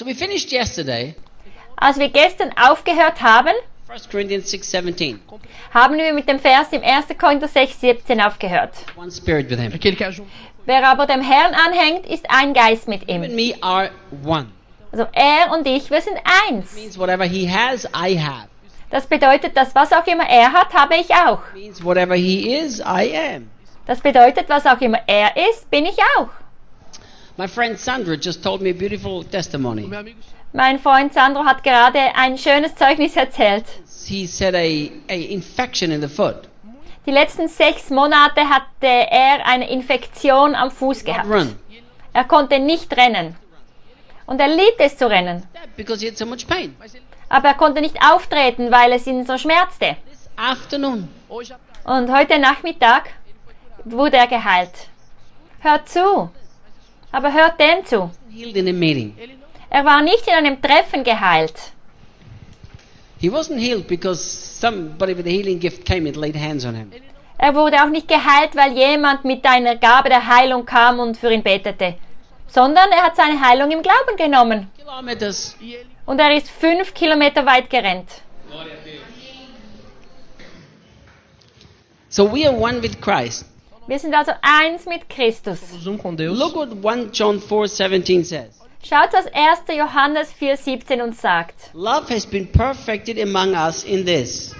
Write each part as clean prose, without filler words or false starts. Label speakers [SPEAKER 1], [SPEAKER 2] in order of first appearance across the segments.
[SPEAKER 1] So we finished yesterday,
[SPEAKER 2] Als wir gestern aufgehört haben,
[SPEAKER 1] 1 Corinthians 6:17.
[SPEAKER 2] haben wir mit dem Vers im 1. Korinther 6,17 aufgehört.
[SPEAKER 1] One spirit with him.
[SPEAKER 3] Aquele que ajunta.
[SPEAKER 2] Wer aber dem Herrn anhängt, ist ein Geist mit
[SPEAKER 1] Him and
[SPEAKER 2] ihm.
[SPEAKER 1] me are one.
[SPEAKER 2] Also er und ich, wir sind eins.
[SPEAKER 1] Means whatever he has, I have.
[SPEAKER 2] Das bedeutet, dass was auch immer er hat, habe ich auch.
[SPEAKER 1] Means whatever he is, I am.
[SPEAKER 2] Das bedeutet, was auch immer er ist, bin ich auch.
[SPEAKER 1] My friend Sandra just told me a beautiful testimony.
[SPEAKER 3] Meu amigo,
[SPEAKER 2] Mein Freund Sandro hat gerade ein schönes Zeugnis erzählt.
[SPEAKER 1] He said a infection in the foot.
[SPEAKER 2] Die letzten 6 Monate hatte er eine Infektion am Fuß
[SPEAKER 1] Not
[SPEAKER 2] gehabt.
[SPEAKER 1] run.
[SPEAKER 2] Er konnte nicht rennen. Und er liebt es zu rennen.
[SPEAKER 1] Because he had so much pain.
[SPEAKER 2] Aber er konnte nicht auftreten, weil es ihn so schmerzte.
[SPEAKER 1] This afternoon,
[SPEAKER 3] hoje à tarde,
[SPEAKER 2] Und heute Nachmittag wurde er geheilt. Hört zu. Aber hört dem zu.
[SPEAKER 1] healed in a meeting.
[SPEAKER 2] Er war nicht in einem Treffen geheilt.
[SPEAKER 1] He wasn't healed because somebody with a healing gift came and laid hands on him.
[SPEAKER 2] Er wurde auch nicht geheilt, weil jemand mit einer Gabe der Heilung kam und für ihn betete. Sondern er hat seine Heilung im Glauben genommen.
[SPEAKER 1] Kilometers.
[SPEAKER 3] e ele
[SPEAKER 2] Und er ist 5 Kilometer weit gerannt.
[SPEAKER 1] So we are one with Christ.
[SPEAKER 2] Wir sind also eins mit Christus.
[SPEAKER 3] somos com Deus.
[SPEAKER 1] Look what 1 John 4:17 says.
[SPEAKER 2] Schaut, was 1. Johannes 4,17 uns sagt.
[SPEAKER 1] Love has been perfected among us in this,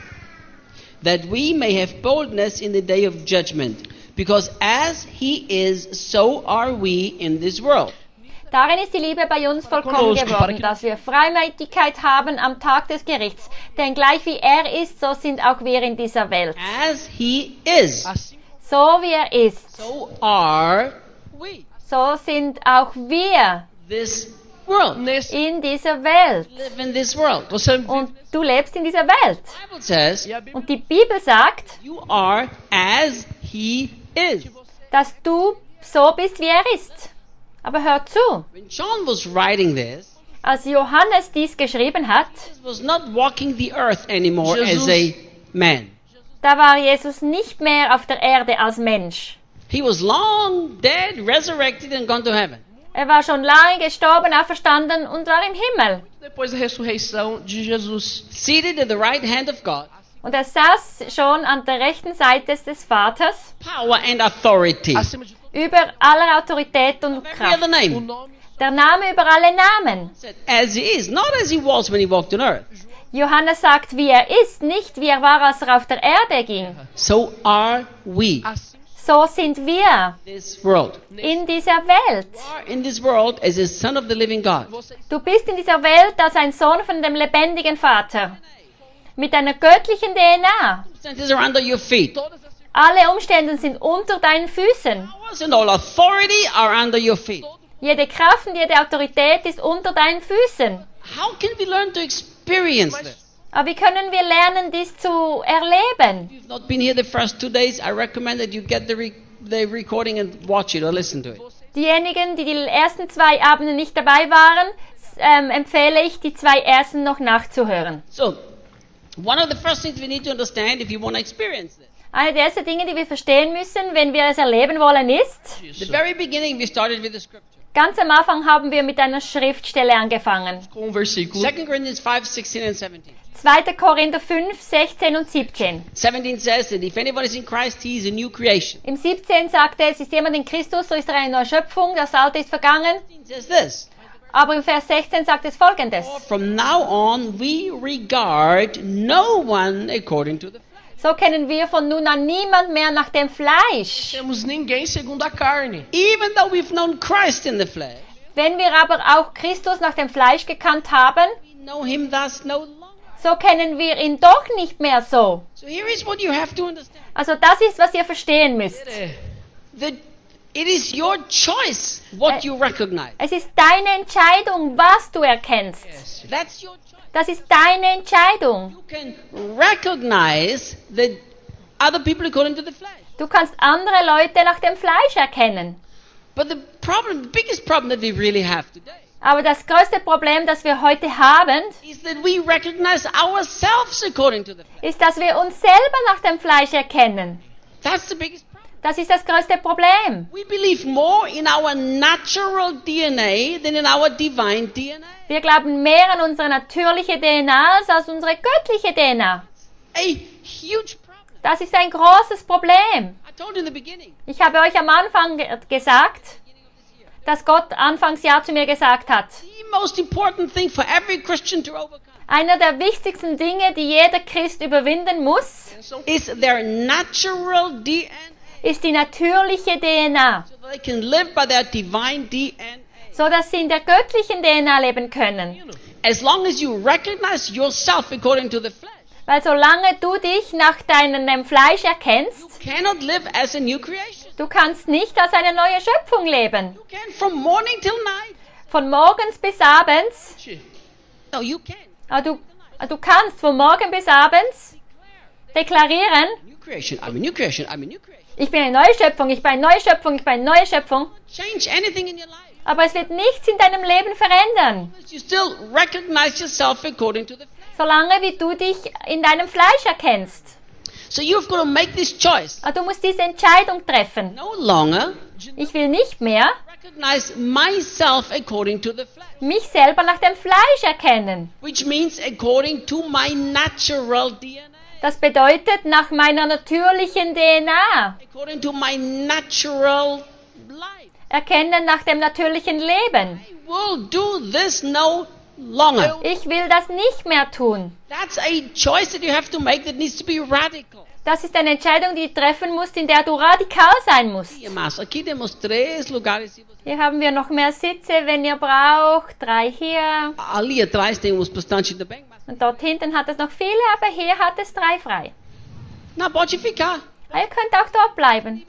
[SPEAKER 1] that we may have boldness in the day of judgment, because as he is, so are we in this world.
[SPEAKER 2] Darin ist die Liebe bei uns vollkommen geworden, dass wir Freimütigkeit haben am Tag des Gerichts. Denn gleich wie er ist, so sind auch wir in dieser Welt.
[SPEAKER 1] As he is,
[SPEAKER 3] Assim,
[SPEAKER 2] So wie er ist,
[SPEAKER 1] so are we.
[SPEAKER 2] so sind auch wir
[SPEAKER 1] This world.
[SPEAKER 3] nesse,
[SPEAKER 2] in dieser Welt.
[SPEAKER 1] Live in this world. The
[SPEAKER 3] você vive
[SPEAKER 2] Und du lebst in dieser Welt.
[SPEAKER 1] Bible says
[SPEAKER 3] e a Bíblia
[SPEAKER 2] Und die Bibel sagt,
[SPEAKER 1] you are as he is.
[SPEAKER 2] dass du so bist, wie er ist. Aber hör zu,
[SPEAKER 1] When John was writing this,
[SPEAKER 2] als Johannes dies geschrieben hat,
[SPEAKER 1] he was not walking the earth anymore
[SPEAKER 3] Jesus.
[SPEAKER 1] as a man.
[SPEAKER 2] da war Jesus nicht mehr auf der Erde als Mensch.
[SPEAKER 1] He was long dead, resurrected, and gone to heaven.
[SPEAKER 2] Er war schon lange gestorben, auferstanden und war im Himmel.
[SPEAKER 3] depois da ressurreição de Jesus.
[SPEAKER 1] Seated at the right hand of God,
[SPEAKER 2] Und er saß schon an der rechten Seite des Vaters,
[SPEAKER 1] power and authority.
[SPEAKER 3] Acima de tudo,
[SPEAKER 2] über aller Autorität und
[SPEAKER 1] Every other
[SPEAKER 2] Kraft.
[SPEAKER 3] o
[SPEAKER 1] name.
[SPEAKER 3] nome
[SPEAKER 2] Der Name über alle Namen.
[SPEAKER 1] Said, as he is, not as he was when he walked on earth.
[SPEAKER 2] Johannes sagt, wie er ist, nicht wie er war, als er auf der Erde ging.
[SPEAKER 1] So are we.
[SPEAKER 3] assim
[SPEAKER 2] So sind wir
[SPEAKER 1] This world.
[SPEAKER 2] in dieser Welt.
[SPEAKER 1] You are in this world as a son of the living God.
[SPEAKER 3] você
[SPEAKER 2] Du bist in dieser Welt als ein Sohn von dem lebendigen Vater. Mit einer göttlichen DNA.
[SPEAKER 1] Circumstances are under your feet.
[SPEAKER 3] todas as
[SPEAKER 2] Alle Umstände sind unter deinen Füßen.
[SPEAKER 1] Powers and all authority are under your feet.
[SPEAKER 2] Jede Kraft und jede Autorität ist unter deinen Füßen.
[SPEAKER 1] How can we learn to experience this?
[SPEAKER 2] Aber wie können wir lernen, dies zu erleben?
[SPEAKER 1] If you've not been here the first 2 days, I recommend that you get the recording and watch it or listen to it.
[SPEAKER 2] Diejenigen, die die ersten 2 Abende nicht dabei waren, empfehle ich, die 2 ersten noch nachzuhören.
[SPEAKER 1] So, one of the first things we need to understand if you want to experience this.
[SPEAKER 2] Eine der ersten Dinge, die wir verstehen müssen, wenn wir es erleben wollen, ist,
[SPEAKER 1] The very beginning, we started with the scripture.
[SPEAKER 2] ganz am Anfang haben wir mit einer Schriftstelle angefangen.
[SPEAKER 3] com um versículo
[SPEAKER 1] 2 Corinthians 5, 16 and 17.
[SPEAKER 2] 2. Korinther 5, 16 und 17.
[SPEAKER 1] 17 says that if anyone is in Christ, he is a new creation.
[SPEAKER 2] Im 17 sagte es, ist jemand in Christus, so ist er eine neue Schöpfung, das Alte ist vergangen.
[SPEAKER 1] 16 says this.
[SPEAKER 2] Aber im Vers 16 sagt es folgendes.
[SPEAKER 1] From now on, we regard no one according to the flesh.
[SPEAKER 2] So kennen wir von nun an niemand mehr nach dem Fleisch.
[SPEAKER 3] temos ninguém segundo a carne.
[SPEAKER 1] Even though we've known Christ in the flesh,
[SPEAKER 2] Wenn wir aber auch Christus nach dem Fleisch gekannt haben,
[SPEAKER 1] we know him thus no longer.
[SPEAKER 2] so kennen wir ihn doch nicht mehr so.
[SPEAKER 1] So here is what you have to understand.
[SPEAKER 2] Also das ist, was ihr verstehen müsst.
[SPEAKER 1] That it is your choice what you recognize.
[SPEAKER 2] Es ist deine Entscheidung, was du erkennst.
[SPEAKER 1] That's your choice.
[SPEAKER 2] Das ist deine Entscheidung.
[SPEAKER 1] You can recognize the other people according to the flesh.
[SPEAKER 2] Du kannst andere Leute nach dem Fleisch erkennen.
[SPEAKER 1] But the biggest problem that we really have today
[SPEAKER 2] Aber das größte Problem, das wir heute haben,
[SPEAKER 1] is that we recognize ourselves according to the flesh.
[SPEAKER 2] ist, dass wir uns selber nach dem Fleisch erkennen.
[SPEAKER 1] That's the biggest problem.
[SPEAKER 2] Das ist das größte Problem.
[SPEAKER 1] We believe more in our natural DNA than in our divine DNA.
[SPEAKER 2] Wir glauben mehr an unsere natürliche DNA als an unsere göttliche DNA.
[SPEAKER 1] A huge problem.
[SPEAKER 2] Das ist ein großes Problem.
[SPEAKER 1] I told you in the beginning.
[SPEAKER 2] Ich habe euch am Anfang gesagt, dass Gott Anfangsjahr zu mir gesagt hat,
[SPEAKER 1] The most important thing for every Christian to overcome
[SPEAKER 2] einer der wichtigsten Dinge, die jeder Christ überwinden muss,
[SPEAKER 1] is their natural DNA,
[SPEAKER 2] ist die natürliche DNA,
[SPEAKER 1] so that they can live by their divine DNA.
[SPEAKER 2] so dass sie in der göttlichen DNA leben können.
[SPEAKER 1] As long as you recognize yourself according to the flesh,
[SPEAKER 2] Weil solange du dich nach deinem Fleisch erkennst,
[SPEAKER 1] cannot live as a new creation.
[SPEAKER 2] du kannst nicht als eine neue Schöpfung leben.
[SPEAKER 1] You can from morning till night.
[SPEAKER 2] Von morgens bis abends,
[SPEAKER 1] No, you can.
[SPEAKER 2] aber du kannst von morgen bis abends deklarieren,
[SPEAKER 1] New creation. I'm a new creation. I'm a new creation.
[SPEAKER 2] ich bin eine neue Schöpfung, ich bin eine neue Schöpfung, ich bin eine neue Schöpfung.
[SPEAKER 1] Change anything in your life.
[SPEAKER 2] Aber es wird nichts in deinem Leben verändern,
[SPEAKER 1] You still recognize yourself according to the flesh.
[SPEAKER 2] solange wie du dich in deinem Fleisch erkennst.
[SPEAKER 1] So you've got to make this choice.
[SPEAKER 2] Aber du musst diese Entscheidung treffen.
[SPEAKER 1] No longer
[SPEAKER 2] Ich will nicht mehr
[SPEAKER 1] recognize myself according to the flesh,
[SPEAKER 2] mich selber nach dem Fleisch erkennen.
[SPEAKER 1] which means according to my natural DNA,
[SPEAKER 2] Das bedeutet nach meiner natürlichen DNA.
[SPEAKER 1] according to my natural life.
[SPEAKER 2] Erkennen nach dem natürlichen Leben.
[SPEAKER 1] I will do this no longer.
[SPEAKER 2] Ich will das nicht mehr tun.
[SPEAKER 1] That's a choice that you have to make that needs to be radical.
[SPEAKER 2] Das ist eine Entscheidung, die du treffen musst, in der du radikal sein musst.
[SPEAKER 1] Mas aqui temos 3 lugares.
[SPEAKER 2] Hier haben wir noch mehr Sitze, wenn ihr braucht. 3 hier.
[SPEAKER 1] Ali atrás temos bastante também. Mas
[SPEAKER 2] Und dort hinten hat es noch viele, aber hier hat es 3 frei.
[SPEAKER 1] não pode ficar.
[SPEAKER 2] Ihr könnt auch dort bleiben.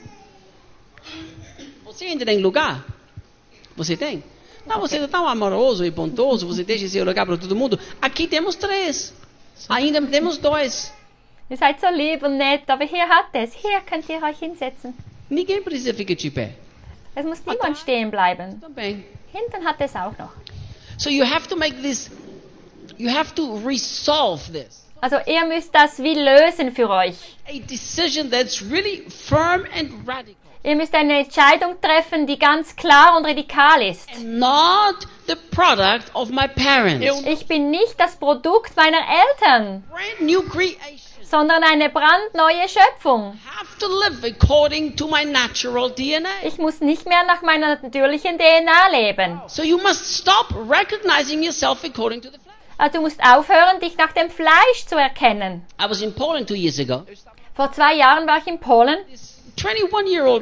[SPEAKER 1] Você ainda tem lugar? Você tem? Não, você é tão amoroso e bondoso, você deixa esse lugar para todo mundo. Aqui temos 3. Ainda temos 2.
[SPEAKER 2] Ihr seid so lieb und nett, aber hier hat es. Hier könnt ihr euch hinsetzen.
[SPEAKER 1] Ninguém precisa ficar de pé.
[SPEAKER 2] Es muss niemand stehen bleiben.
[SPEAKER 1] Também.
[SPEAKER 2] Hinten hat es auch noch.
[SPEAKER 1] So you have to make this, you have to resolve this.
[SPEAKER 2] Also ihr müsst das wie lösen für euch.
[SPEAKER 1] A decision that's really firm and radical.
[SPEAKER 2] Ihr müsst eine Entscheidung treffen, die ganz klar und radikal ist.
[SPEAKER 1] Not the product of my parents.
[SPEAKER 2] Ich bin nicht das Produkt meiner Eltern,
[SPEAKER 1] Brand new creation.
[SPEAKER 2] sondern eine brandneue Schöpfung.
[SPEAKER 1] Have to live according to my natural DNA.
[SPEAKER 2] Ich muss nicht mehr nach meiner natürlichen DNA leben.
[SPEAKER 1] So you must stop recognizing yourself according to the flesh.
[SPEAKER 2] Also du musst aufhören, dich nach dem Fleisch zu erkennen.
[SPEAKER 1] I was in Poland 2 years ago.
[SPEAKER 2] Vor 2 Jahren war ich in Polen
[SPEAKER 1] This 21-year-old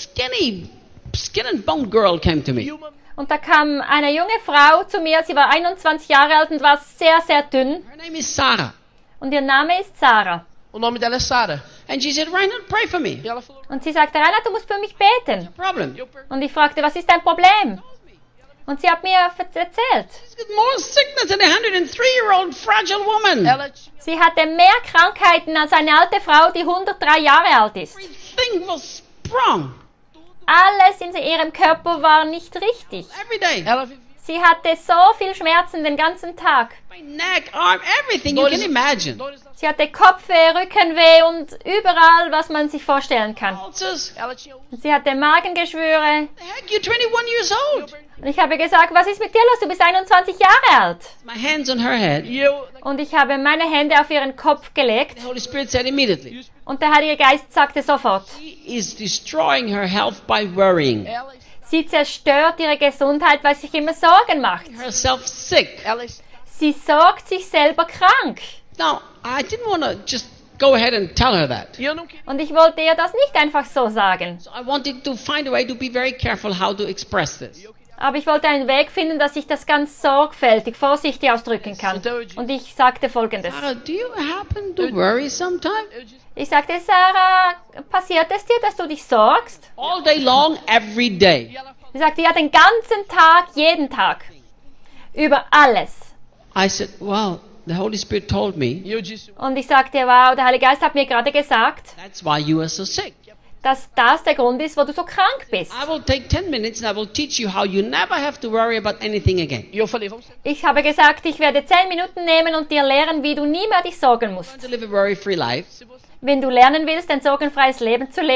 [SPEAKER 1] skin and bone girl came to me.
[SPEAKER 2] und da kam eine junge Frau zu mir. Sie war 21 Jahre alt und war sehr, sehr dünn.
[SPEAKER 1] Her name is Sarah.
[SPEAKER 2] Und ihr Name ist Sarah.
[SPEAKER 3] O nome dela é Sara.
[SPEAKER 1] And she said, Reinhard, pray for me.
[SPEAKER 3] E ela falou,
[SPEAKER 2] Und sie sagte, Reinhard, du musst für mich beten.
[SPEAKER 1] Problem.
[SPEAKER 2] Und ich fragte, was ist dein Problem? Und sie hat mir erzählt.
[SPEAKER 1] She's got more sickness than a 103-year-old fragile woman.
[SPEAKER 3] ela
[SPEAKER 2] Sie hatte mehr Krankheiten als eine alte Frau, die 103 Jahre alt ist.
[SPEAKER 1] Everything was sprung.
[SPEAKER 2] Alles in ihrem Körper war nicht richtig.
[SPEAKER 1] Every day.
[SPEAKER 3] ela vivia
[SPEAKER 2] Sie hatte so viel Schmerzen den ganzen Tag.
[SPEAKER 1] My neck, arm, everything you can imagine.
[SPEAKER 3] dores da-
[SPEAKER 2] Sie hatte Kopfweh, Rückenweh und überall, was man sich vorstellen kann.
[SPEAKER 1] Ulcers.
[SPEAKER 3] Ela tinha
[SPEAKER 2] Sie hatte Magengeschwüre.
[SPEAKER 1] The heck, you're 21 years old.
[SPEAKER 2] Und ich habe gesagt, was ist mit dir los? Du bist 21 Jahre alt.
[SPEAKER 1] My hands on her head.
[SPEAKER 3] E eu,
[SPEAKER 2] Und ich habe meine Hände auf ihren Kopf gelegt.
[SPEAKER 1] The Holy Spirit said immediately,
[SPEAKER 2] Und der Heilige Geist sagte sofort,
[SPEAKER 1] she is destroying her health by worrying
[SPEAKER 3] ela,
[SPEAKER 2] sie zerstört ihre Gesundheit, weil sie sich immer Sorgen macht.
[SPEAKER 1] herself sick.
[SPEAKER 3] ela
[SPEAKER 2] Sie sorgt sich selber krank.
[SPEAKER 1] Now, I didn't want to just go ahead and tell her that.
[SPEAKER 3] e eu não queria.
[SPEAKER 2] Und ich wollte ihr das nicht einfach so sagen.
[SPEAKER 1] So I wanted to find a way to be very careful how to express this.
[SPEAKER 2] Aber ich wollte einen Weg finden, dass ich das ganz sorgfältig, vorsichtig ausdrücken kann. Und ich sagte Folgendes.
[SPEAKER 1] Sarah, do you happen to worry sometimes?
[SPEAKER 3] Eu disse,
[SPEAKER 2] Ich sagte, Sarah, passiert es dir, dass du dich sorgst?
[SPEAKER 1] All day long, every day.
[SPEAKER 3] e ela falou,
[SPEAKER 2] Sie sagte, ja, den ganzen Tag, jeden Tag. Über alles.
[SPEAKER 1] I said, well, the Holy Spirit told me
[SPEAKER 3] e eu disse,
[SPEAKER 2] Und ich sagte, wow, der Heilige Geist hat mir gerade gesagt,
[SPEAKER 1] that's why you are so sick.
[SPEAKER 2] dass das der Grund ist, wo du so krank bist.
[SPEAKER 1] I will take 10 minutes and I will teach you how you never have to worry about anything again.
[SPEAKER 3] e eu falei, vamos
[SPEAKER 2] Ich habe gesagt, ich werde 10 Minuten nehmen und dir lehren, wie du nie mehr dich sorgen musst.
[SPEAKER 1] To live a worry-free life,
[SPEAKER 3] se você
[SPEAKER 2] Wenn du lernen willst, ein sorgenfreies Leben zu leben,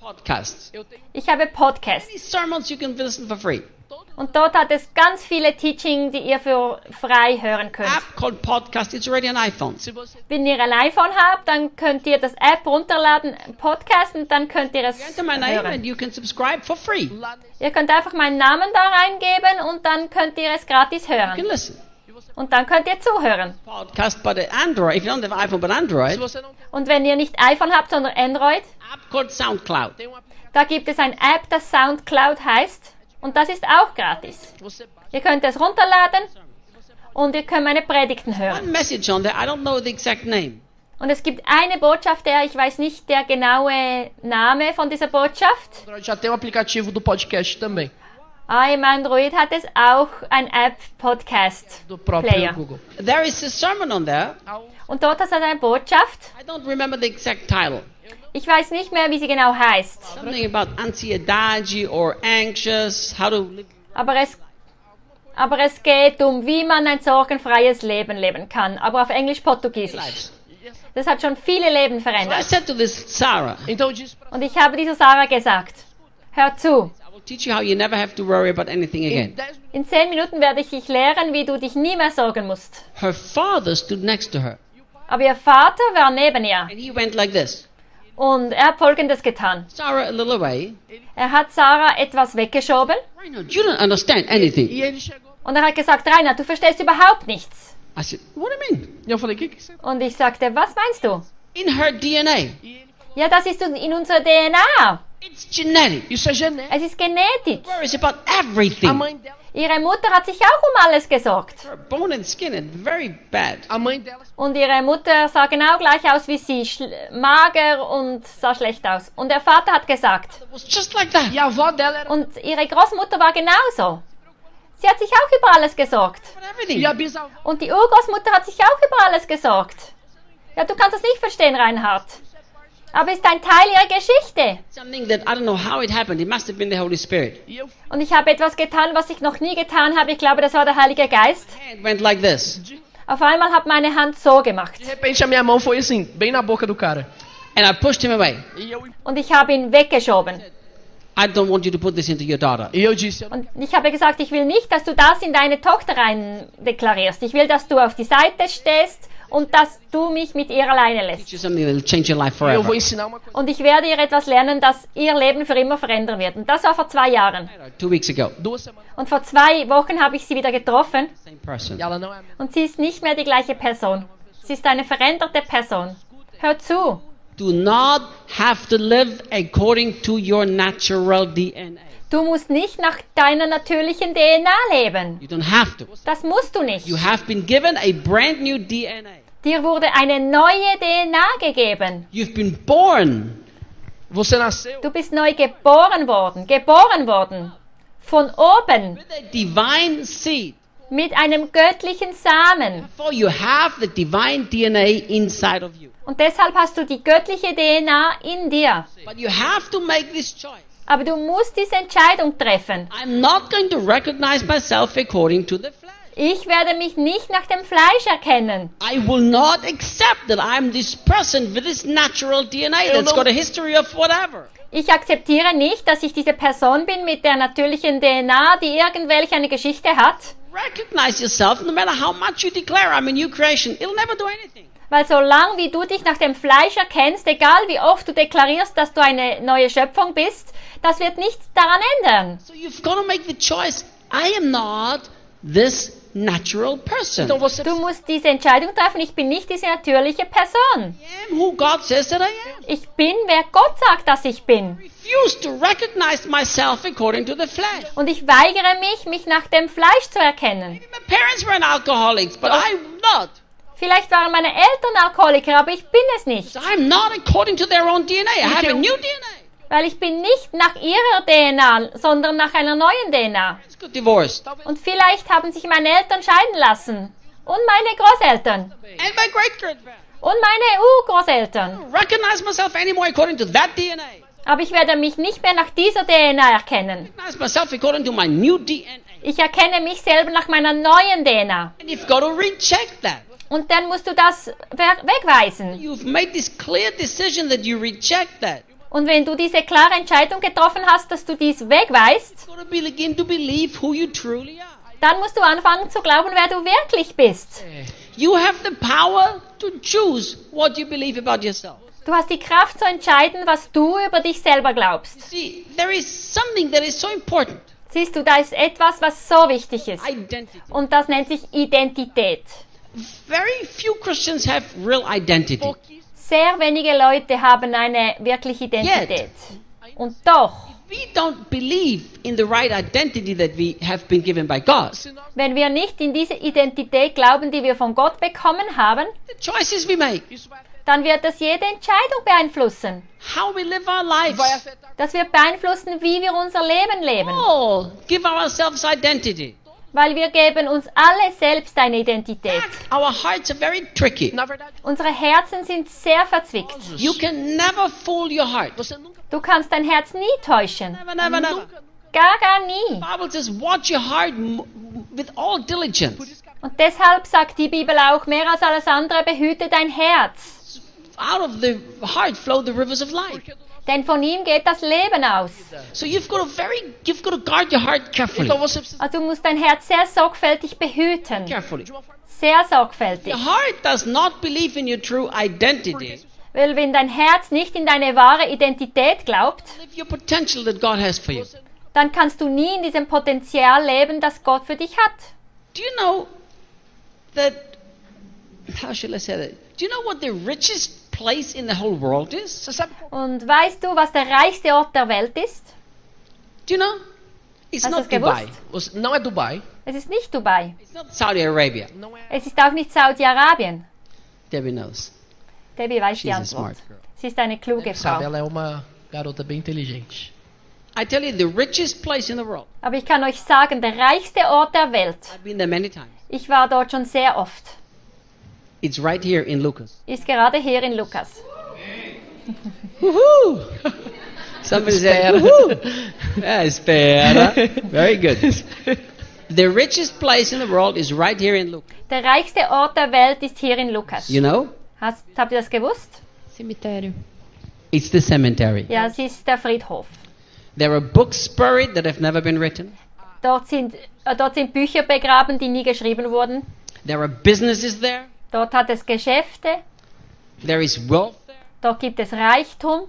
[SPEAKER 1] podcasts.
[SPEAKER 2] Ich habe Podcasts.
[SPEAKER 1] These sermons you can listen for free.
[SPEAKER 2] Und dort hat es ganz viele Teaching, die ihr für frei hören könnt.
[SPEAKER 1] App called Podcast. It's already on iPhone.
[SPEAKER 2] Wenn ihr ein iPhone habt, dann könnt ihr das App runterladen, Podcast, und dann könnt ihr es
[SPEAKER 1] You enter my name and
[SPEAKER 2] hören.
[SPEAKER 1] you can subscribe for free. You
[SPEAKER 2] Ihr könnt einfach meinen Namen da reingeben und dann könnt ihr es gratis
[SPEAKER 1] can
[SPEAKER 2] hören.
[SPEAKER 1] listen.
[SPEAKER 2] Und dann könnt ihr zuhören.
[SPEAKER 1] Podcast, but Android. If you don't have iPhone, but Android,
[SPEAKER 2] Und wenn ihr nicht iPhone habt, sondern Android,
[SPEAKER 1] app called SoundCloud.
[SPEAKER 2] da gibt es ein App, das SoundCloud heißt. Und das ist auch gratis. Ihr könnt es runterladen und ihr könnt meine Predigten
[SPEAKER 1] One
[SPEAKER 2] hören.
[SPEAKER 1] message on there. I don't know the exact name.
[SPEAKER 2] Und es gibt eine Botschaft, ich weiß nicht der genaue Name von dieser Botschaft.
[SPEAKER 3] Android já tem um aplicativo do podcast também,
[SPEAKER 2] Im Android hat es auch ein App-Podcast
[SPEAKER 3] do próprio
[SPEAKER 2] Player.
[SPEAKER 3] Google.
[SPEAKER 1] There is a sermon on there.
[SPEAKER 2] Und dort ist eine Botschaft.
[SPEAKER 1] I don't remember the exact title.
[SPEAKER 2] Ich weiß nicht mehr, wie sie genau heißt.
[SPEAKER 1] Something about ansiedade or anxious. How to live
[SPEAKER 2] Aber es geht um, wie man ein sorgenfreies Leben leben kann. Aber auf Englisch-Portugiesisch.
[SPEAKER 1] lives.
[SPEAKER 2] Das hat schon viele Leben
[SPEAKER 1] So I
[SPEAKER 2] verändert.
[SPEAKER 1] said to this Sarah,
[SPEAKER 3] Então eu disse pra
[SPEAKER 2] Und ich habe dieser Sarah gesagt, hör zu,
[SPEAKER 1] I will teach you how you never have to worry about anything
[SPEAKER 3] em
[SPEAKER 1] again.
[SPEAKER 3] 10 minutos
[SPEAKER 2] in 10 Minuten werde ich dich lehren, wie du dich nie mehr sorgen musst.
[SPEAKER 1] Her father stood next to her,
[SPEAKER 2] Aber ihr Vater war neben ihr.
[SPEAKER 1] and he went like this.
[SPEAKER 2] Und er hat Folgendes getan.
[SPEAKER 1] Sarah, a little away.
[SPEAKER 2] Er hat Sarah etwas weggeschoben.
[SPEAKER 1] Reinhard, you don't understand anything.
[SPEAKER 3] E ele chegou.
[SPEAKER 2] Und er hat gesagt, Rainer, du verstehst überhaupt nichts.
[SPEAKER 1] I said, what do you mean?
[SPEAKER 3] E eu falei, o que você...
[SPEAKER 2] Und ich sagte, was meinst du?
[SPEAKER 1] In her DNA.
[SPEAKER 3] E ele falou,
[SPEAKER 2] Ja, das ist in unserer DNA.
[SPEAKER 1] It's genetic.
[SPEAKER 3] isso é genético.
[SPEAKER 2] Es ist Genetik.
[SPEAKER 1] Worries about
[SPEAKER 3] A
[SPEAKER 1] everything.
[SPEAKER 3] mãe dela...
[SPEAKER 2] Ihre Mutter hat sich auch um alles gesorgt.
[SPEAKER 1] Her bone and skin is very bad.
[SPEAKER 3] A mãe dela...
[SPEAKER 2] Und ihre Mutter sah genau gleich aus wie sie, mager und sah schlecht aus. Und der Vater hat gesagt,
[SPEAKER 1] It was just like that.
[SPEAKER 3] E a avó dela era...
[SPEAKER 2] und ihre Großmutter war genauso. Sie hat sich auch über alles gesorgt.
[SPEAKER 1] About everything.
[SPEAKER 3] E a bisavó...
[SPEAKER 2] Und die Urgroßmutter hat sich auch über alles gesorgt. Ja, du kannst das nicht verstehen, Reinhard. Aber es ist ein Teil ihrer Geschichte.
[SPEAKER 1] Something that I don't know how it happened. It must have been the Holy Spirit.
[SPEAKER 3] E eu...
[SPEAKER 2] Und ich habe etwas getan, was ich noch nie getan habe. Ich glaube, das war der Heilige Geist.
[SPEAKER 1] Hand went like this.
[SPEAKER 2] Auf einmal hat meine Hand so gemacht.
[SPEAKER 3] De repente a minha mão foi assim, bem na boca do cara.
[SPEAKER 1] And I pushed him away.
[SPEAKER 3] E eu...
[SPEAKER 2] Und ich habe ihn weggeschoben.
[SPEAKER 1] I don't want you to put this into your daughter.
[SPEAKER 3] E eu disse... eu não-
[SPEAKER 2] Und ich habe gesagt, ich will nicht, dass du das in deine Tochter rein deklarierst. Ich will, dass du auf die Seite stehst und dass du mich mit ihr alleine lässt.
[SPEAKER 1] Teach you something that will change your life
[SPEAKER 3] E eu vou
[SPEAKER 1] forever.
[SPEAKER 3] ensinar uma coisa.
[SPEAKER 2] Und ich werde ihr etwas lernen, das ihr Leben für immer verändern wird. Und das war vor 2 Jahren.
[SPEAKER 1] 2 weeks ago.
[SPEAKER 3] 2 semanas.
[SPEAKER 2] Und vor 2 Wochen habe ich sie wieder getroffen
[SPEAKER 1] Same person.
[SPEAKER 3] E ela não é a mesma.
[SPEAKER 2] und sie ist nicht mehr die gleiche Person. Sie ist eine veränderte Person. Hör zu.
[SPEAKER 1] Do not have to live according to your natural DNA.
[SPEAKER 2] Du musst nicht nach deiner natürlichen DNA leben.
[SPEAKER 1] You don't have to.
[SPEAKER 2] Das musst du nicht.
[SPEAKER 1] You have been given a brand new DNA.
[SPEAKER 2] Dir wurde eine neue DNA gegeben.
[SPEAKER 1] You've been born
[SPEAKER 3] Você nasceu
[SPEAKER 2] Du bist neu geboren worden. Geboren worden. Von oben.
[SPEAKER 1] with a divine seed.
[SPEAKER 2] Mit einem göttlichen Samen.
[SPEAKER 1] Therefore, you have the divine DNA inside of you.
[SPEAKER 2] Und deshalb hast du die göttliche DNA in dir.
[SPEAKER 1] But you have to make this choice.
[SPEAKER 2] Aber du musst diese Entscheidung treffen.
[SPEAKER 1] I'm not going to recognize myself according to the flesh.
[SPEAKER 2] Ich werde mich nicht nach dem Fleisch erkennen.
[SPEAKER 1] I will not accept that I'm this person with this natural DNA that's got a history of whatever.
[SPEAKER 2] Ich akzeptiere nicht, dass ich diese Person bin mit der natürlichen DNA, die irgendwelche eine Geschichte hat.
[SPEAKER 1] Recognize yourself no matter how much you declare I'm a new creation. It'll never do anything.
[SPEAKER 2] Weil solange wie du dich nach dem Fleisch erkennst, egal wie oft du deklarierst, dass du eine neue Schöpfung bist, das wird nichts daran ändern.
[SPEAKER 1] So you've got to make the choice. I am not this natural person.
[SPEAKER 3] Então você
[SPEAKER 2] Du musst diese Entscheidung treffen, ich bin nicht diese natürliche Person.
[SPEAKER 1] I am who God says that I am.
[SPEAKER 2] Ich bin, wer Gott sagt, dass ich bin.
[SPEAKER 1] Refuse to recognize myself according to the flesh.
[SPEAKER 2] Und ich weigere mich, mich nach dem Fleisch zu erkennen.
[SPEAKER 1] Maybe my parents were alcoholics, but I'm not.
[SPEAKER 2] Vielleicht waren meine Eltern Alkoholiker, aber ich bin es nicht.
[SPEAKER 1] So I'm not according to their own DNA. I have a new DNA.
[SPEAKER 2] Weil ich bin nicht nach ihrer DNA, sondern nach einer neuen DNA.
[SPEAKER 1] It's got divorced.
[SPEAKER 2] Und vielleicht haben sich meine Eltern scheiden lassen. Und meine Großeltern.
[SPEAKER 1] And my great-grandparents.
[SPEAKER 2] Und meine Urgroßeltern.
[SPEAKER 1] Recognize myself anymore according to that DNA.
[SPEAKER 2] Aber ich werde mich nicht mehr nach dieser DNA erkennen.
[SPEAKER 1] Recognize myself according to my new DNA.
[SPEAKER 2] Ich erkenne mich selber nach meiner neuen DNA.
[SPEAKER 1] And you've got to reject that.
[SPEAKER 2] Und dann musst du das wegweisen.
[SPEAKER 1] You've made this clear decision that you reject that.
[SPEAKER 2] Und wenn du diese klare Entscheidung getroffen hast, dass du dies wegweist,
[SPEAKER 1] you've got to begin to believe who you truly are.
[SPEAKER 2] dann musst du anfangen zu glauben, wer du wirklich bist.
[SPEAKER 1] You have the power to choose what you believe about yourself.
[SPEAKER 2] Du hast die Kraft zu entscheiden, was du über dich selber glaubst.
[SPEAKER 1] See, there is something that is so important.
[SPEAKER 2] Siehst du, da ist etwas, was so wichtig ist.
[SPEAKER 1] Identity.
[SPEAKER 2] Und das nennt sich Identität.
[SPEAKER 1] Very few Christians have real identity.
[SPEAKER 2] Sehr wenige Leute haben eine wirkliche Identität. Und doch,
[SPEAKER 1] We don't believe in the right identity that we have been given by God.
[SPEAKER 2] wenn wir nicht in diese Identität glauben, die wir von Gott bekommen haben,
[SPEAKER 1] The choices we make,
[SPEAKER 2] dann wird das jede Entscheidung beeinflussen.
[SPEAKER 1] how we live our lives,
[SPEAKER 2] Das wird beeinflussen, wie wir unser Leben leben.
[SPEAKER 1] all give ourselves identity.
[SPEAKER 2] Weil wir geben uns alle selbst eine Identität.
[SPEAKER 1] Our hearts are very tricky.
[SPEAKER 3] Na verdade,
[SPEAKER 2] Unsere Herzen sind sehr verzwickt.
[SPEAKER 1] You can never fool your heart.
[SPEAKER 3] você nunca,
[SPEAKER 2] Du kannst dein Herz nie täuschen.
[SPEAKER 1] Never, never, never.
[SPEAKER 2] Gar nie.
[SPEAKER 1] The Bible says, watch your heart with all diligence.
[SPEAKER 2] Und deshalb sagt die Bibel auch, mehr als alles andere, behüte dein Herz.
[SPEAKER 1] Out of the heart flow the rivers of life.
[SPEAKER 2] Denn von ihm geht das Leben aus.
[SPEAKER 1] So you've got to guard your heart carefully.
[SPEAKER 3] então você precisa
[SPEAKER 2] Also du musst dein Herz sehr sorgfältig behüten.
[SPEAKER 1] Carefully.
[SPEAKER 3] de uma forma
[SPEAKER 2] Sehr sorgfältig.
[SPEAKER 1] Your heart does not believe in your true identity.
[SPEAKER 2] Weil wenn dein Herz nicht in deine wahre Identität glaubt,
[SPEAKER 1] Live your potential that God has for you.
[SPEAKER 2] dann kannst du nie in diesem Potenzial leben, das Gott für dich hat.
[SPEAKER 1] Do you know that, how should I say that? Do you know what the richest place in the whole world is?
[SPEAKER 3] Você sabe qual
[SPEAKER 2] Und weißt du, was der reichste Ort der Welt ist?
[SPEAKER 1] Do you know? It's
[SPEAKER 2] Hast du
[SPEAKER 1] not
[SPEAKER 2] es gewusst?
[SPEAKER 1] Dubai.
[SPEAKER 3] não é Dubai,
[SPEAKER 2] Es ist nicht Dubai.
[SPEAKER 1] It's not Saudi Arabia.
[SPEAKER 3] não é.
[SPEAKER 2] Es ist auch nicht Saudi-Arabien.
[SPEAKER 1] Debbie knows.
[SPEAKER 2] Debbie weiß die
[SPEAKER 1] She's a
[SPEAKER 2] Antwort.
[SPEAKER 1] smart girl.
[SPEAKER 2] Sie ist eine kluge
[SPEAKER 3] Sabe,
[SPEAKER 2] Frau.
[SPEAKER 3] ela é uma garota bem inteligente.
[SPEAKER 1] I tell you, the richest place in the world.
[SPEAKER 2] Aber ich kann euch sagen, der reichste Ort der Welt,
[SPEAKER 1] I've been there many times.
[SPEAKER 2] ich war dort schon sehr oft,
[SPEAKER 1] It's right here in Lucas.
[SPEAKER 2] ist gerade hier in Lukas.
[SPEAKER 1] Woohoo! Somebody said, woohoo! Yeah, espera. Very good. The richest place in the world is right here in Lucas.
[SPEAKER 2] Der reichste Ort der Welt ist hier in Lukas.
[SPEAKER 1] You know?
[SPEAKER 2] Habt ihr das gewusst?
[SPEAKER 4] Cemitério.
[SPEAKER 1] It's the cemetery.
[SPEAKER 2] Ja, es ist der Friedhof.
[SPEAKER 1] There are books buried that have never been written.
[SPEAKER 2] Dort sind Bücher begraben, die nie geschrieben wurden.
[SPEAKER 1] There are businesses there.
[SPEAKER 2] Dort hat es Geschäfte.
[SPEAKER 1] There is wealth there.
[SPEAKER 2] Dort gibt es Reichtum.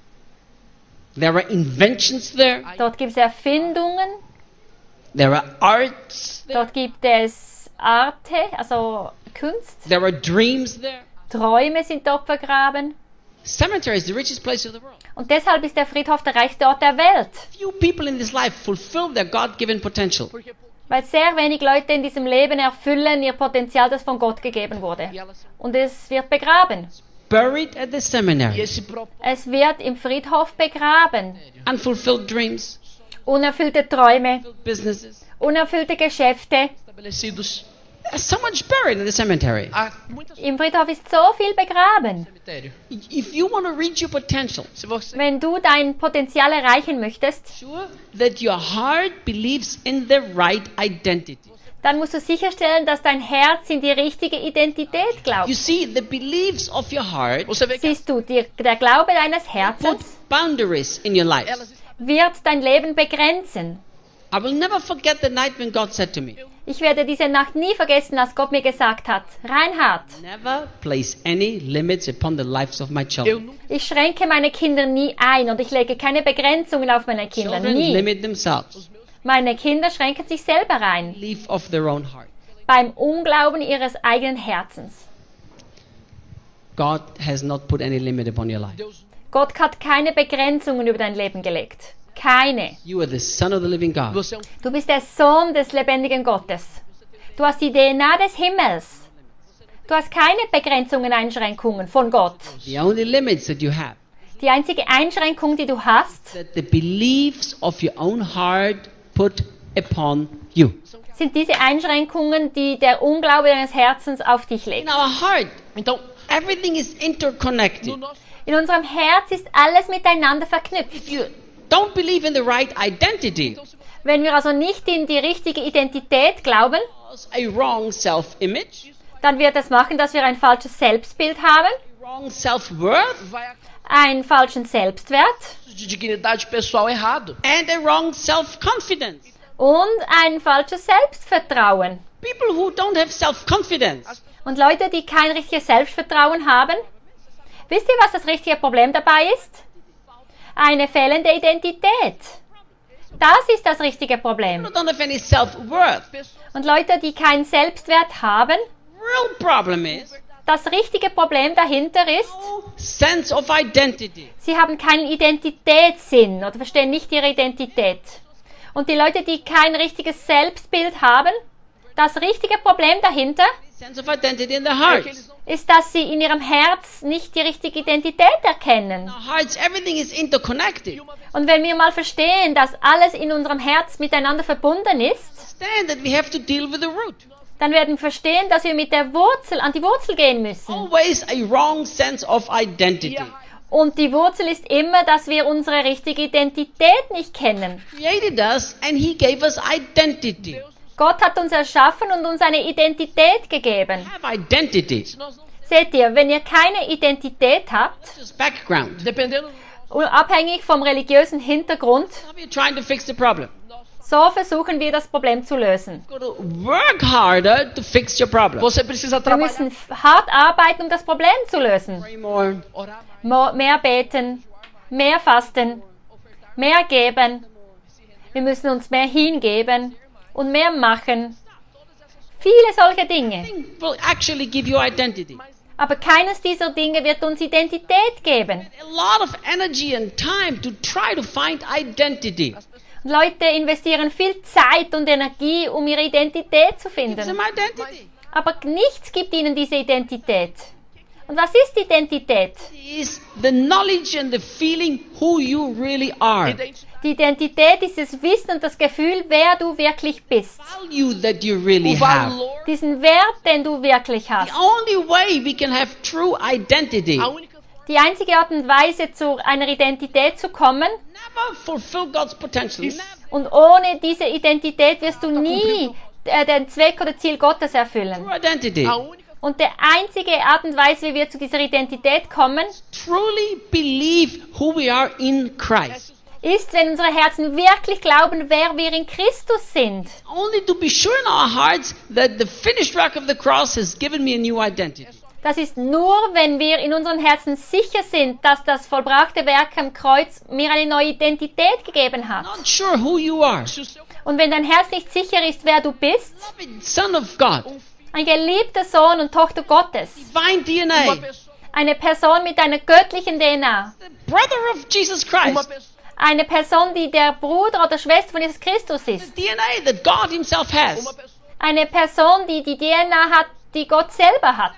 [SPEAKER 1] There are inventions there.
[SPEAKER 2] Dort gibt es Erfindungen.
[SPEAKER 1] There are arts there.
[SPEAKER 2] Dort gibt es Arte, also Kunst.
[SPEAKER 1] There are dreams there.
[SPEAKER 2] Träume sind dort vergraben.
[SPEAKER 1] Cemetery is the richest place of the world.
[SPEAKER 2] Und deshalb ist der Friedhof der reichste Ort der Welt.
[SPEAKER 1] Few people in this life fulfill their God-given potential.
[SPEAKER 2] Weil sehr wenig Leute in diesem Leben erfüllen ihr Potenzial, das von Gott gegeben wurde.
[SPEAKER 3] E ela
[SPEAKER 2] Und es wird begraben.
[SPEAKER 1] Buried at the
[SPEAKER 3] e
[SPEAKER 1] seminary.
[SPEAKER 3] esse propósito
[SPEAKER 2] Es wird im Friedhof begraben.
[SPEAKER 1] Unfulfilled dreams.
[SPEAKER 2] Unerfüllte Träume,
[SPEAKER 1] Businesses.
[SPEAKER 2] unerfüllte Geschäfte.
[SPEAKER 3] estabelecidos
[SPEAKER 1] There's so much buried in the cemetery.
[SPEAKER 3] há muitas
[SPEAKER 2] Im Friedhof ist so viel begraben.
[SPEAKER 3] cemitério.
[SPEAKER 1] If you want to reach your potential,
[SPEAKER 3] Se você
[SPEAKER 2] Wenn du dein Potenzial erreichen möchtest,
[SPEAKER 1] sure that your heart believes in the right identity.
[SPEAKER 2] dann musst du sicherstellen, dass dein Herz in die richtige Identität
[SPEAKER 1] You
[SPEAKER 2] glaubt.
[SPEAKER 1] see, the beliefs of your heart
[SPEAKER 3] você vê que
[SPEAKER 2] Siehst du, der Glaube deines
[SPEAKER 1] put
[SPEAKER 2] Herzens
[SPEAKER 1] boundaries in your life.
[SPEAKER 3] elas
[SPEAKER 2] wird dein Leben begrenzen.
[SPEAKER 1] I will never forget the night when God said to me,
[SPEAKER 2] Ich werde diese Nacht nie vergessen, als Gott mir gesagt hat, Reinhard,
[SPEAKER 1] never place any limits upon the lives of my
[SPEAKER 3] eu
[SPEAKER 1] children.
[SPEAKER 3] nunca
[SPEAKER 2] ich schränke meine Kinder nie ein und ich lege keine Begrenzungen auf meine Kinder.
[SPEAKER 1] Children
[SPEAKER 2] Nie.
[SPEAKER 1] limit themselves.
[SPEAKER 2] Meine Kinder schränken sich selber ein.
[SPEAKER 1] Belief of their own heart.
[SPEAKER 2] Beim Unglauben ihres eigenen Herzens.
[SPEAKER 1] God has not put any limit upon your life.
[SPEAKER 3] Deus
[SPEAKER 2] Gott hat keine Begrenzungen über dein Leben gelegt. Keine.
[SPEAKER 1] You are the son of the living God.
[SPEAKER 3] você é
[SPEAKER 2] Du bist der Sohn des lebendigen Gottes. Du hast die DNA des Himmels. Du hast keine Begrenzungen, Einschränkungen von Gott.
[SPEAKER 1] The only limits that you have,
[SPEAKER 2] Die einzige Einschränkung, die du hast,
[SPEAKER 1] that the beliefs of your own heart put upon you.
[SPEAKER 2] sind diese Einschränkungen, die der Unglaube deines Herzens auf dich
[SPEAKER 1] In
[SPEAKER 2] legt.
[SPEAKER 1] our heart,
[SPEAKER 3] então
[SPEAKER 1] everything is interconnected.
[SPEAKER 3] no nosso
[SPEAKER 2] In unserem Herz ist alles miteinander verknüpft.
[SPEAKER 1] If you don't believe in the right identity,
[SPEAKER 2] Wenn wir also nicht in die richtige Identität glauben,
[SPEAKER 1] a wrong self-image,
[SPEAKER 2] dann wird das machen, dass wir ein falsches Selbstbild haben,
[SPEAKER 1] wrong self-worth
[SPEAKER 2] einen falschen Selbstwert
[SPEAKER 3] de dignidade pessoal errado.
[SPEAKER 1] and a wrong self-confidence.
[SPEAKER 2] und ein falsches Selbstvertrauen.
[SPEAKER 1] People who don't have self-confidence,
[SPEAKER 2] Und Leute, die kein richtiges Selbstvertrauen haben, wisst ihr, was das richtige Problem dabei ist? Eine fehlende Identität. Das ist das richtige Problem.
[SPEAKER 1] people don't have any self-worth.
[SPEAKER 2] Und Leute, die keinen Selbstwert haben,
[SPEAKER 1] Real problem is
[SPEAKER 2] das richtige Problem dahinter ist,
[SPEAKER 1] no sense of identity.
[SPEAKER 2] sie haben keinen Identitätssinn oder verstehen nicht ihre Identität. Und die Leute, die kein richtiges Selbstbild haben, das richtige Problem dahinter
[SPEAKER 1] Sense of identity in their hearts.
[SPEAKER 2] ist, dass sie in ihrem Herz nicht die richtige Identität erkennen.
[SPEAKER 1] In our hearts, everything is interconnected.
[SPEAKER 2] Und wenn wir mal verstehen, dass alles in unserem Herz miteinander verbunden ist,
[SPEAKER 1] Understand that we have to deal with the root.
[SPEAKER 2] dann werden wir verstehen, dass wir mit der Wurzel an die Wurzel gehen müssen.
[SPEAKER 1] Always a wrong sense of identity.
[SPEAKER 2] Und die Wurzel ist immer, dass wir unsere richtige Identität nicht kennen.
[SPEAKER 1] Created us and He gave us identity.
[SPEAKER 2] Gott hat uns erschaffen und uns eine Identität gegeben.
[SPEAKER 1] Have identity.
[SPEAKER 2] Seht ihr, wenn ihr keine Identität habt,
[SPEAKER 1] Just background.
[SPEAKER 3] Dependendo,
[SPEAKER 2] abhängig vom religiösen Hintergrund,
[SPEAKER 1] How are you trying to fix the problem?
[SPEAKER 2] so versuchen wir das Problem zu lösen.
[SPEAKER 1] You've got to work harder to fix your problem.
[SPEAKER 3] você precisa
[SPEAKER 2] Wir
[SPEAKER 3] trabalhar,
[SPEAKER 2] müssen hart arbeiten, um das Problem zu lösen.
[SPEAKER 1] Pray more.
[SPEAKER 3] orar mais,
[SPEAKER 2] Mehr beten, mehr fasten, mehr geben. Wir müssen uns mehr hingeben und mehr machen. Viele solche Dinge.
[SPEAKER 1] Will actually give you identity.
[SPEAKER 2] Aber keines dieser Dinge wird uns Identität geben.
[SPEAKER 1] A lot of energy and time to try to find identity.
[SPEAKER 2] Leute investieren viel Zeit und Energie, um ihre Identität zu
[SPEAKER 1] Give
[SPEAKER 2] finden.
[SPEAKER 1] them identity.
[SPEAKER 2] Aber nichts gibt ihnen diese Identität. Und was ist Identität?
[SPEAKER 1] Is the knowledge and the feeling who you really are.
[SPEAKER 2] Die Identität ist das Wissen und das Gefühl, wer du wirklich bist.
[SPEAKER 1] Value that you really
[SPEAKER 3] o
[SPEAKER 1] have.
[SPEAKER 3] valor,
[SPEAKER 2] Diesen Wert, den du wirklich
[SPEAKER 1] The
[SPEAKER 2] hast.
[SPEAKER 1] only way we can have true identity.
[SPEAKER 3] a única
[SPEAKER 2] Die einzige Art und Weise, zu einer Identität zu kommen,
[SPEAKER 1] Never fulfill God's potential. Never.
[SPEAKER 2] und ohne diese Identität wirst du nie den Zweck oder Ziel Gottes erfüllen.
[SPEAKER 1] True identity.
[SPEAKER 3] a única
[SPEAKER 2] Und die einzige Art und Weise, wie wir zu dieser Identität kommen,
[SPEAKER 1] Truly believe who we are in Christ.
[SPEAKER 2] ist, wenn unsere Herzen wirklich glauben, wer wir in Christus sind.
[SPEAKER 1] Only to be sure in our hearts that the finished work of the cross has given me a new identity.
[SPEAKER 2] Das ist nur, wenn wir in unseren Herzen sicher sind, dass das vollbrachte Werk am Kreuz mir eine neue Identität gegeben hat.
[SPEAKER 1] Not sure who you are.
[SPEAKER 3] se o seu
[SPEAKER 2] Und wenn dein Herz nicht sicher ist, wer du bist,
[SPEAKER 1] Beloved Son of God.
[SPEAKER 2] ein geliebter Sohn und Tochter Gottes,
[SPEAKER 1] Divine
[SPEAKER 3] uma
[SPEAKER 1] DNA.
[SPEAKER 3] pessoa,
[SPEAKER 2] eine Person mit einer göttlichen DNA,
[SPEAKER 1] The brother of Jesus
[SPEAKER 3] uma
[SPEAKER 1] Christ.
[SPEAKER 3] pessoa
[SPEAKER 2] eine Person, die der Bruder oder Schwester von Jesus Christus ist,
[SPEAKER 1] The DNA that God Himself has.
[SPEAKER 3] uma pessoa
[SPEAKER 2] eine Person, die die DNA hat, die Gott selber hat,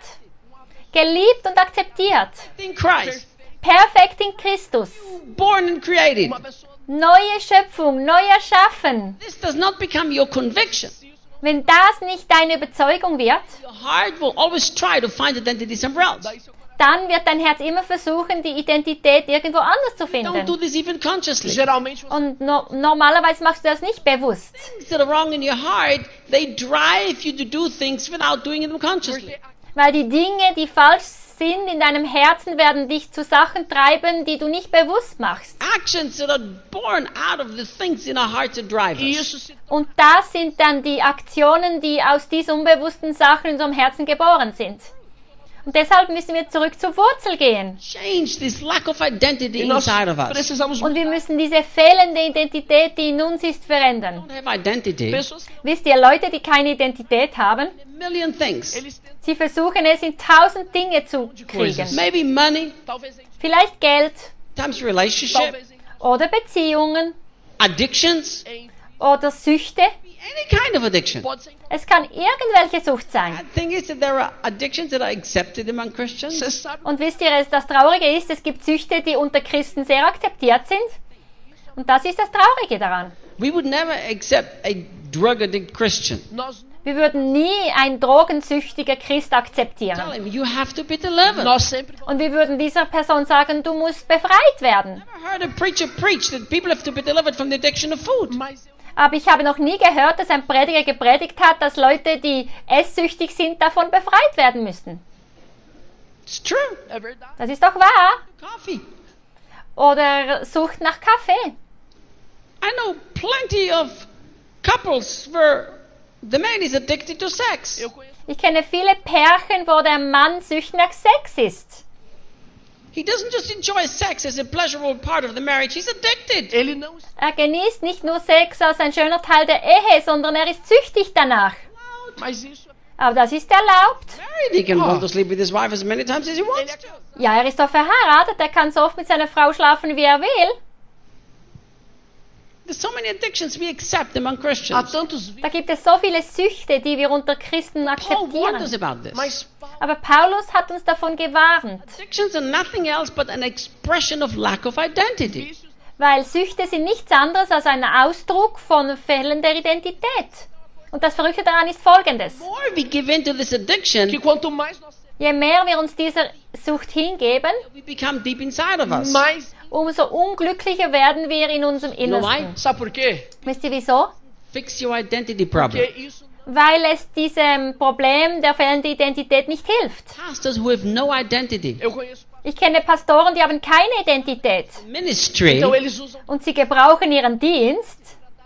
[SPEAKER 2] geliebt und akzeptiert,
[SPEAKER 1] In Christ.
[SPEAKER 2] perfekt in Christus,
[SPEAKER 1] Born and created.
[SPEAKER 3] uma pessoa
[SPEAKER 2] neue Schöpfung, neu erschaffen.
[SPEAKER 1] This does not become your conviction.
[SPEAKER 2] Wenn das nicht deine Überzeugung wird,
[SPEAKER 1] Your heart will always try to find identity somewhere else.
[SPEAKER 3] daí seu
[SPEAKER 2] dann wird dein Herz immer versuchen, die Identität irgendwo anders zu
[SPEAKER 1] Don't do
[SPEAKER 2] finden.
[SPEAKER 1] this even consciously.
[SPEAKER 3] geralmente você
[SPEAKER 2] Und normalerweise machst du das nicht bewusst.
[SPEAKER 1] Things that are wrong in your heart, they drive you to do things without doing them consciously.
[SPEAKER 2] Weil die Dinge, die falsch sind in deinem Herzen, werden dich zu Sachen treiben, die du nicht bewusst machst.
[SPEAKER 1] Actions that are born out of the things in our hearts that drive
[SPEAKER 3] e
[SPEAKER 1] us.
[SPEAKER 3] isso se
[SPEAKER 2] Und das sind dann die Aktionen, die aus diesen unbewussten Sachen in unserem Herzen geboren sind. Und deshalb müssen wir zurück zur Wurzel gehen.
[SPEAKER 1] Change this lack of identity
[SPEAKER 3] e nós
[SPEAKER 1] inside of us.
[SPEAKER 3] precisamos
[SPEAKER 2] Und wir müssen diese fehlende Identität, die in uns ist, verändern.
[SPEAKER 1] Don't have identity.
[SPEAKER 3] pessoas que
[SPEAKER 2] Wisst ihr, Leute, die keine Identität haben,
[SPEAKER 1] A million things.
[SPEAKER 3] eles tentam
[SPEAKER 2] sie versuchen es in 1000 Dinge zu kriegen.
[SPEAKER 1] Maybe money,
[SPEAKER 3] talvez em
[SPEAKER 2] Vielleicht Geld
[SPEAKER 1] times relationship,
[SPEAKER 3] talvez em
[SPEAKER 2] oder Beziehungen
[SPEAKER 1] addictions,
[SPEAKER 2] oder Süchte.
[SPEAKER 1] any kind of addiction.
[SPEAKER 3] pode ser
[SPEAKER 2] Es kann irgendwelche Sucht sein.
[SPEAKER 1] The thing is that there are addictions that are accepted among Christians.
[SPEAKER 3] você sabe
[SPEAKER 2] Und wisst ihr, das Traurige ist, es gibt Süchte, die unter Christen sehr akzeptiert sind. Und das ist das Traurige daran.
[SPEAKER 1] We would never accept a drug addict Christian.
[SPEAKER 3] nós
[SPEAKER 2] Wir würden nie einen drogensüchtiger Christ
[SPEAKER 1] Tell
[SPEAKER 2] akzeptieren.
[SPEAKER 1] him you have to be delivered.
[SPEAKER 3] nós sempre
[SPEAKER 2] Und wir würden dieser Person sagen, du musst befreit werden.
[SPEAKER 1] Never heard a preacher preach that people have to be delivered from the addiction of food.
[SPEAKER 3] mas
[SPEAKER 2] Aber ich habe noch nie gehört, dass ein Prediger gepredigt hat, dass Leute, die esssüchtig sind, davon befreit werden müssten.
[SPEAKER 1] It's true.
[SPEAKER 3] É verdade.
[SPEAKER 2] Das ist doch wahr.
[SPEAKER 1] Coffee.
[SPEAKER 2] Oder Sucht nach Kaffee.
[SPEAKER 1] I know plenty of couples where the man is addicted to sex.
[SPEAKER 3] Eu conheço.
[SPEAKER 2] Ich kenne viele Pärchen, wo der Mann süchtig nach Sex ist.
[SPEAKER 1] He doesn't just enjoy sex as a pleasurable part of the marriage, he's addicted.
[SPEAKER 3] Ele não
[SPEAKER 2] Er genießt nicht nur Sex als ein schöner Teil der Ehe, sondern er ist süchtig danach.
[SPEAKER 3] Mas isso
[SPEAKER 2] Aber das ist erlaubt.
[SPEAKER 1] Married, he can
[SPEAKER 3] Oh.
[SPEAKER 1] want to sleep with his wife as many times as he wants to.
[SPEAKER 2] Ja, er ist doch verheiratet, er kann so oft mit seiner Frau schlafen, wie er will.
[SPEAKER 1] There's so many addictions we accept among
[SPEAKER 3] há
[SPEAKER 1] Christians.
[SPEAKER 3] tantos vícios.
[SPEAKER 2] Da gibt es so viele Süchte, die wir unter Christen
[SPEAKER 1] Paul warned us
[SPEAKER 2] akzeptieren.
[SPEAKER 1] about this.
[SPEAKER 3] Mas Paulo,
[SPEAKER 2] Aber Paulus hat uns davon gewarnt,
[SPEAKER 1] Addictions are nothing else but an expression of lack of identity.
[SPEAKER 3] vícios
[SPEAKER 2] weil Süchte sind nichts anderes als ein Ausdruck von fehlender Identität. Und das Verrückte daran ist Folgendes.
[SPEAKER 1] The more we give in to this addiction,
[SPEAKER 3] que quanto mais nós
[SPEAKER 2] Je mehr wir uns dieser Sucht hingeben,
[SPEAKER 1] we become deep inside of us.
[SPEAKER 3] mais.
[SPEAKER 2] umso unglücklicher werden wir in unserem
[SPEAKER 1] You know why?
[SPEAKER 2] Innersten.
[SPEAKER 3] Sabe por quê?
[SPEAKER 2] Wisst ihr wieso?
[SPEAKER 1] Fix your identity
[SPEAKER 3] Porque
[SPEAKER 1] problem.
[SPEAKER 3] isso
[SPEAKER 2] Weil es diesem Problem der fehlenden Identität nicht hilft.
[SPEAKER 1] Pastors who have no identity.
[SPEAKER 3] eu conheço.
[SPEAKER 2] Ich kenne Pastoren, die haben keine Identität
[SPEAKER 1] Ministry
[SPEAKER 3] Então eles usam.
[SPEAKER 2] und sie gebrauchen ihren Dienst,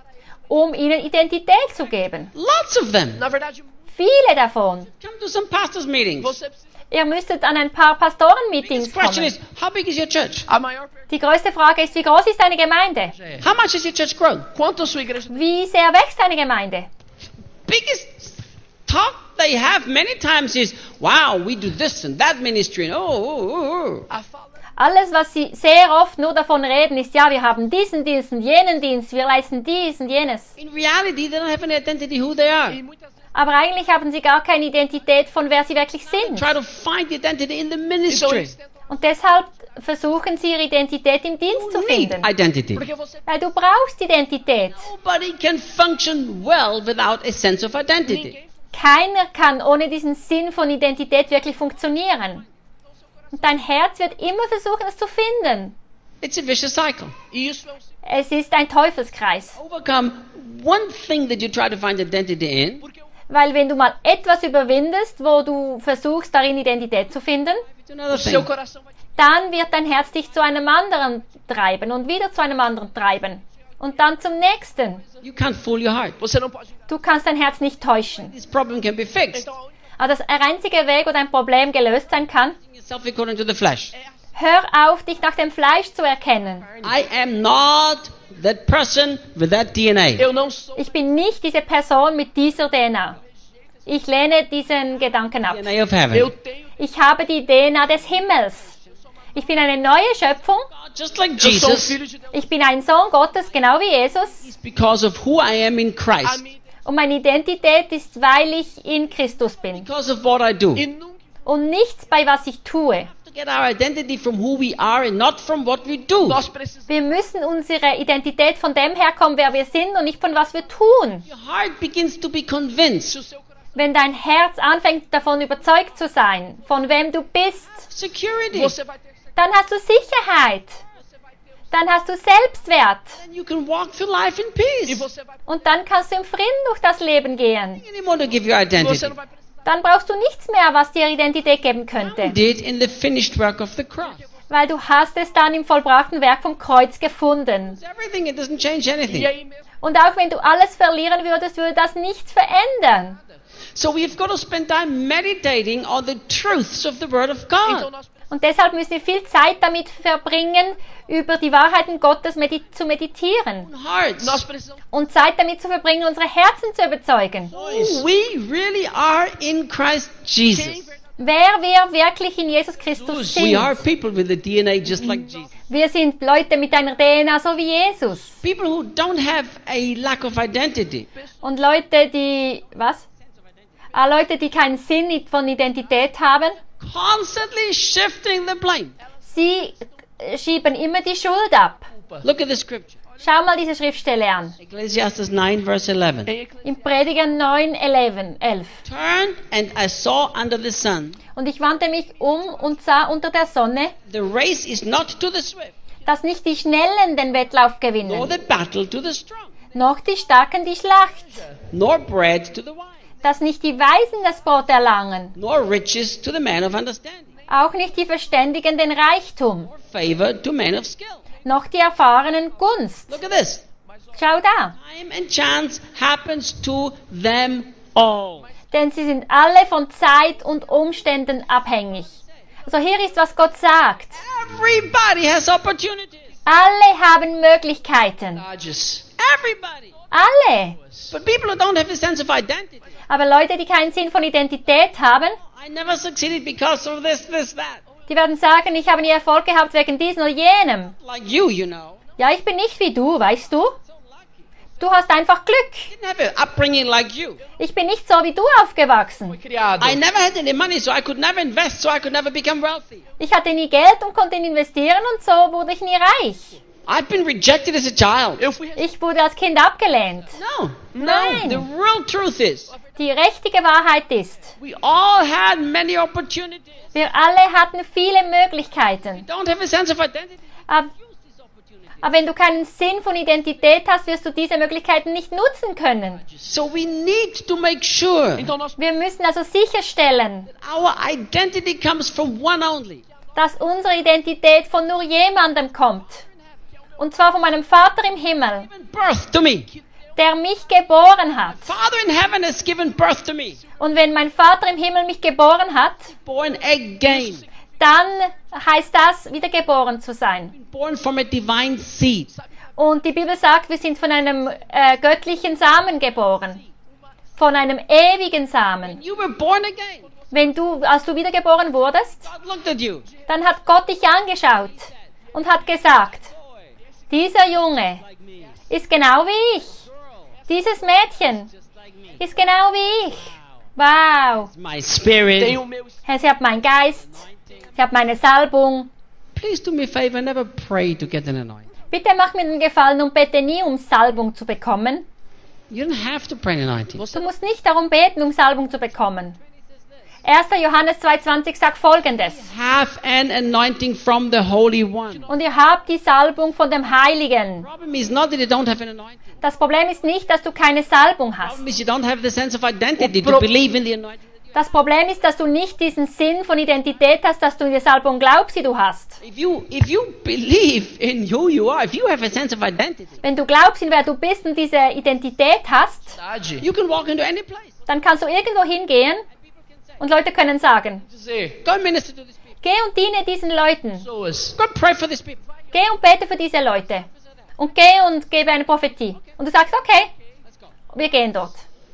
[SPEAKER 2] um ihnen Identität zu geben.
[SPEAKER 1] lots of them.
[SPEAKER 3] Na verdade,
[SPEAKER 2] Viele davon.
[SPEAKER 1] Come to some pastors meetings.
[SPEAKER 3] você precisa.
[SPEAKER 2] Ihr müsstet an ein paar Pastorenmeetings
[SPEAKER 1] Biggest question
[SPEAKER 2] kommen.
[SPEAKER 1] is, how big is your church?
[SPEAKER 3] A maior pergunta.
[SPEAKER 2] Die größte Frage ist, wie groß ist deine Gemeinde?
[SPEAKER 1] How much has your church grown?
[SPEAKER 3] Quanto a sua igreja.
[SPEAKER 2] Wie sehr wächst deine Gemeinde?
[SPEAKER 1] Biggest talk they have many times is, wow, we do this and that ministry and oh.
[SPEAKER 3] A fala.
[SPEAKER 2] Alles, was sie sehr oft nur davon reden, ist, ja, wir haben diesen Dienst und jenen Dienst, wir leisten dies und jenes.
[SPEAKER 1] In reality, they don't have an identity who they are.
[SPEAKER 3] E muitas vezes.
[SPEAKER 2] Aber eigentlich haben sie gar keine Identität von wer sie wirklich sind.
[SPEAKER 1] Try to find the identity in the
[SPEAKER 3] Então
[SPEAKER 1] ministry.
[SPEAKER 3] eles tentam.
[SPEAKER 2] Und deshalb versuchen sie ihre Identität im Dienst zu
[SPEAKER 1] You need
[SPEAKER 2] finden.
[SPEAKER 1] identity.
[SPEAKER 3] Porque você.
[SPEAKER 2] Weil du brauchst Identität.
[SPEAKER 1] Nobody can function well without a sense of identity.
[SPEAKER 3] Ninguém.
[SPEAKER 2] Keiner kann ohne diesen Sinn von Identität wirklich funktionieren. Und dein Herz wird immer versuchen, es zu finden.
[SPEAKER 1] It's a vicious cycle.
[SPEAKER 3] E isso é
[SPEAKER 2] Es ist ein Teufelskreis.
[SPEAKER 1] Overcome one thing that you try to find identity in,
[SPEAKER 3] Porque eu.
[SPEAKER 2] Weil wenn du mal etwas überwindest, wo du versuchst, darin Identität zu finden,
[SPEAKER 1] it's another
[SPEAKER 3] Seu
[SPEAKER 1] thing.
[SPEAKER 3] coração vai.
[SPEAKER 2] dann wird dein Herz dich zu einem anderen treiben und wieder zu einem anderen treiben. Und dann zum nächsten.
[SPEAKER 1] You can't fool your heart.
[SPEAKER 3] Você não pode.
[SPEAKER 2] Du kannst dein Herz nicht täuschen.
[SPEAKER 1] This problem can be fixed.
[SPEAKER 3] Então, a única.
[SPEAKER 2] Aber das einzige Weg, wo dein Problem gelöst sein kann,
[SPEAKER 1] Yourself according to the flesh.
[SPEAKER 2] hör auf, dich nach dem Fleisch zu erkennen.
[SPEAKER 1] I am not that person with that DNA.
[SPEAKER 3] Eu não sou.
[SPEAKER 2] Ich bin nicht diese Person mit dieser DNA. Ich lehne diesen Gedanken ab.
[SPEAKER 1] DNA of heaven.
[SPEAKER 3] Eu tenho.
[SPEAKER 2] Ich habe die DNA des Himmels. Ich bin eine neue Schöpfung.
[SPEAKER 1] Just like
[SPEAKER 3] Eu sou
[SPEAKER 1] Jesus,
[SPEAKER 3] filho de Deus.
[SPEAKER 2] Ich bin ein Sohn Gottes, genau wie Jesus.
[SPEAKER 1] it's because of who I am in
[SPEAKER 3] A
[SPEAKER 1] Christ.
[SPEAKER 3] minha.
[SPEAKER 2] Und meine Identität ist, weil ich in Christus bin.
[SPEAKER 1] Because of what I do.
[SPEAKER 3] E nunca.
[SPEAKER 2] Und nichts bei was ich tue.
[SPEAKER 1] To get our identity from who we are and not from what we do.
[SPEAKER 3] Nós precisamos.
[SPEAKER 2] Wir müssen unsere Identität von dem herkommen, wer wir sind und nicht von was wir tun.
[SPEAKER 1] Your heart begins to be convinced.
[SPEAKER 3] Se o seu coração.
[SPEAKER 2] Wenn dein Herz anfängt davon überzeugt zu sein, von wem du bist,
[SPEAKER 1] Security.
[SPEAKER 3] Você vai ter.
[SPEAKER 2] dann hast du Sicherheit.
[SPEAKER 3] Você vai ter.
[SPEAKER 2] Dann hast du Selbstwert.
[SPEAKER 1] Then you can walk through life in
[SPEAKER 3] E
[SPEAKER 1] peace.
[SPEAKER 3] você vai.
[SPEAKER 2] Und dann kannst du im Frieden durch das Leben gehen.
[SPEAKER 1] Anymore to give you identity.
[SPEAKER 3] Você não vai precisar.
[SPEAKER 2] Dann brauchst du nichts mehr, was dir Identität geben könnte.
[SPEAKER 1] Did in the finished work of the cross.
[SPEAKER 2] Weil du hast es dann im vollbrachten Werk vom Kreuz gefunden.
[SPEAKER 1] It's everything. It doesn't change
[SPEAKER 3] E
[SPEAKER 1] anything.
[SPEAKER 3] aí mesmo.
[SPEAKER 2] Und auch wenn du alles verlieren würdest, würde das nichts verändern.
[SPEAKER 1] So we've got to spend time meditating on the truths of the Word of
[SPEAKER 3] Então
[SPEAKER 1] God.
[SPEAKER 3] nós.
[SPEAKER 2] Und deshalb müssen wir viel Zeit damit verbringen, über die Wahrheiten Gottes zu meditieren.
[SPEAKER 1] Hearts.
[SPEAKER 3] Nós precisamos.
[SPEAKER 2] Und Zeit damit zu verbringen, unsere Herzen zu überzeugen.
[SPEAKER 1] Who we really are in Christ Jesus.
[SPEAKER 2] Wer wir wirklich in Jesus Christus
[SPEAKER 1] We are
[SPEAKER 2] sind.
[SPEAKER 1] people with a DNA just like Jesus.
[SPEAKER 2] Wir sind Leute mit einer DNA, so wie Jesus.
[SPEAKER 1] People who don't have a lack of identity.
[SPEAKER 2] Und Leute, die, was? Leute, die keinen Sinn von Identität haben,
[SPEAKER 1] Constantly shifting the blame.
[SPEAKER 2] sie schieben immer die Schuld ab.
[SPEAKER 1] Look at the scripture.
[SPEAKER 2] Schau mal diese Schriftstelle an.
[SPEAKER 1] Ecclesiastes 9 verse 11.
[SPEAKER 3] Em
[SPEAKER 2] Im Prediger 9,11.
[SPEAKER 1] Turned and I saw under the sun.
[SPEAKER 2] Und ich wandte mich um und sah unter der Sonne,
[SPEAKER 1] The race is not to the swift,
[SPEAKER 2] dass nicht die Schnellen den Wettlauf
[SPEAKER 1] nor
[SPEAKER 2] gewinnen,
[SPEAKER 1] the battle to the strong,
[SPEAKER 2] noch die Starken die Schlacht,
[SPEAKER 1] nor bread to the wise,
[SPEAKER 2] dass nicht die Weisen das Brot erlangen,
[SPEAKER 1] nor riches to the man of understanding.
[SPEAKER 2] Auch nicht die Verständigen den Reichtum,
[SPEAKER 1] or favor to men of skill.
[SPEAKER 2] noch die Erfahrenen Gunst.
[SPEAKER 1] Look at this.
[SPEAKER 2] Schau da.
[SPEAKER 1] Time and chance happens to them all.
[SPEAKER 2] Denn sie sind alle von Zeit und Umständen abhängig. Also hier ist, was Gott sagt.
[SPEAKER 1] Everybody has opportunities.
[SPEAKER 2] Alle haben Möglichkeiten.
[SPEAKER 1] Just everybody.
[SPEAKER 2] Alle.
[SPEAKER 1] But people who don't have a sense of identity.
[SPEAKER 2] Aber Leute, die keinen Sinn von Identität haben,
[SPEAKER 1] I never succeeded because of this, that.
[SPEAKER 2] die werden sagen, ich habe nie Erfolg gehabt wegen diesem oder jenem.
[SPEAKER 1] Like you know.
[SPEAKER 2] Ja, ich bin nicht wie du, weißt du?
[SPEAKER 1] So lucky.
[SPEAKER 2] Du hast einfach Glück.
[SPEAKER 1] Didn't have an upbringing like you.
[SPEAKER 2] Ich bin nicht so wie du aufgewachsen.
[SPEAKER 3] Criado.
[SPEAKER 1] I never had any money, so I could never invest, so I could never become wealthy.
[SPEAKER 2] Ich hatte nie Geld und konnte ihn investieren und so wurde ich nie reich.
[SPEAKER 1] I've been rejected as a child.
[SPEAKER 3] Eu fui
[SPEAKER 2] Ich wurde als Kind abgelehnt.
[SPEAKER 1] No.
[SPEAKER 2] Nein.
[SPEAKER 1] The real truth is,
[SPEAKER 2] Die richtige Wahrheit ist,
[SPEAKER 1] we all had many opportunities.
[SPEAKER 2] wir alle hatten viele Möglichkeiten.
[SPEAKER 1] Don't have a sense of identity.
[SPEAKER 2] Aber,
[SPEAKER 1] Use these opportunities.
[SPEAKER 2] aber wenn du keinen Sinn von Identität hast, wirst du diese Möglichkeiten nicht nutzen können.
[SPEAKER 1] So we need to make sure
[SPEAKER 3] Então nós
[SPEAKER 2] Wir müssen also sicherstellen,
[SPEAKER 1] our identity comes from one only.
[SPEAKER 2] dass unsere Identität von nur jemandem kommt. Und zwar von meinem Vater im Himmel,
[SPEAKER 1] Given birth to me.
[SPEAKER 2] der mich geboren hat.
[SPEAKER 1] Father in heaven has given birth to me.
[SPEAKER 2] Und wenn mein Vater im Himmel mich geboren hat,
[SPEAKER 1] Born again.
[SPEAKER 2] dann heißt das, wiedergeboren zu sein.
[SPEAKER 1] Born from a divine seed.
[SPEAKER 2] Und die Bibel sagt, wir sind von einem göttlichen Samen geboren. Von einem ewigen Samen.
[SPEAKER 1] You were born again.
[SPEAKER 2] Als du wiedergeboren wurdest,
[SPEAKER 1] God looked at you.
[SPEAKER 2] dann hat Gott dich angeschaut und hat gesagt, dieser Junge
[SPEAKER 1] Like me.
[SPEAKER 2] ist genau wie ich. Dieses Mädchen
[SPEAKER 1] Just like me.
[SPEAKER 2] ist genau wie ich. Wow.
[SPEAKER 1] My spirit.
[SPEAKER 3] tem o meu
[SPEAKER 2] Herr, sie hat meinen Geist, sie hat meine Salbung.
[SPEAKER 1] Please do me a favor. Never pray to get an anointing.
[SPEAKER 2] Bitte mach mir den Gefallen und bete nie, um Salbung zu bekommen.
[SPEAKER 1] You don't have to pray an anointing.
[SPEAKER 2] Du musst nicht darum beten, um Salbung zu bekommen. 1. Johannes 2,20 sagt Folgendes.
[SPEAKER 1] Have an anointing from the Holy One.
[SPEAKER 2] Und ihr habt die Salbung von dem Heiligen.
[SPEAKER 1] Problem is not that you don't have an anointing.
[SPEAKER 2] Das Problem ist nicht, dass du keine Salbung hast.
[SPEAKER 1] Problem is you don't have the sense of identity to believe in the anointing.
[SPEAKER 2] Das Problem ist, dass du nicht diesen Sinn von Identität hast, dass du in die Salbung glaubst, die du hast.
[SPEAKER 1] If you believe in who you are, if you have a sense of identity,
[SPEAKER 2] Wenn du glaubst, in wer du bist und diese Identität hast,
[SPEAKER 1] you can walk into any place.
[SPEAKER 2] dann kannst du irgendwo hingehen und Leute können sagen,
[SPEAKER 3] dizer,
[SPEAKER 1] Go and minister to these people.
[SPEAKER 2] geh und diene diesen Leuten.
[SPEAKER 3] pessoas.
[SPEAKER 1] Go and pray for these people.
[SPEAKER 2] Geh und bete für diese Leute. Und geh und gebe eine Prophetie. Und du sagst, okay,
[SPEAKER 1] Let's go.
[SPEAKER 2] wir gehen dort.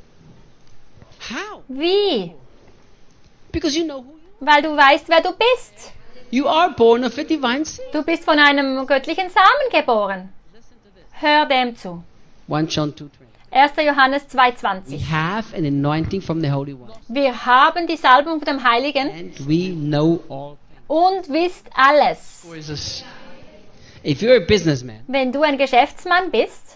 [SPEAKER 1] How?
[SPEAKER 2] Wie?
[SPEAKER 1] Because you know who
[SPEAKER 2] Weil du weißt, wer du bist.
[SPEAKER 1] you are born of a divine seed.
[SPEAKER 2] Du bist von einem göttlichen Samen geboren. Hör dem zu.
[SPEAKER 1] 1 John 2:20.
[SPEAKER 2] 1. Johannes
[SPEAKER 1] We
[SPEAKER 2] 2,20.
[SPEAKER 1] have an anointing from the Holy One,
[SPEAKER 2] Wir haben die Salbung von dem Heiligen
[SPEAKER 1] and we know all.
[SPEAKER 2] und wisst alles.
[SPEAKER 3] Coisas.
[SPEAKER 1] If you're a businessman,
[SPEAKER 2] Wenn du ein Geschäftsmann bist,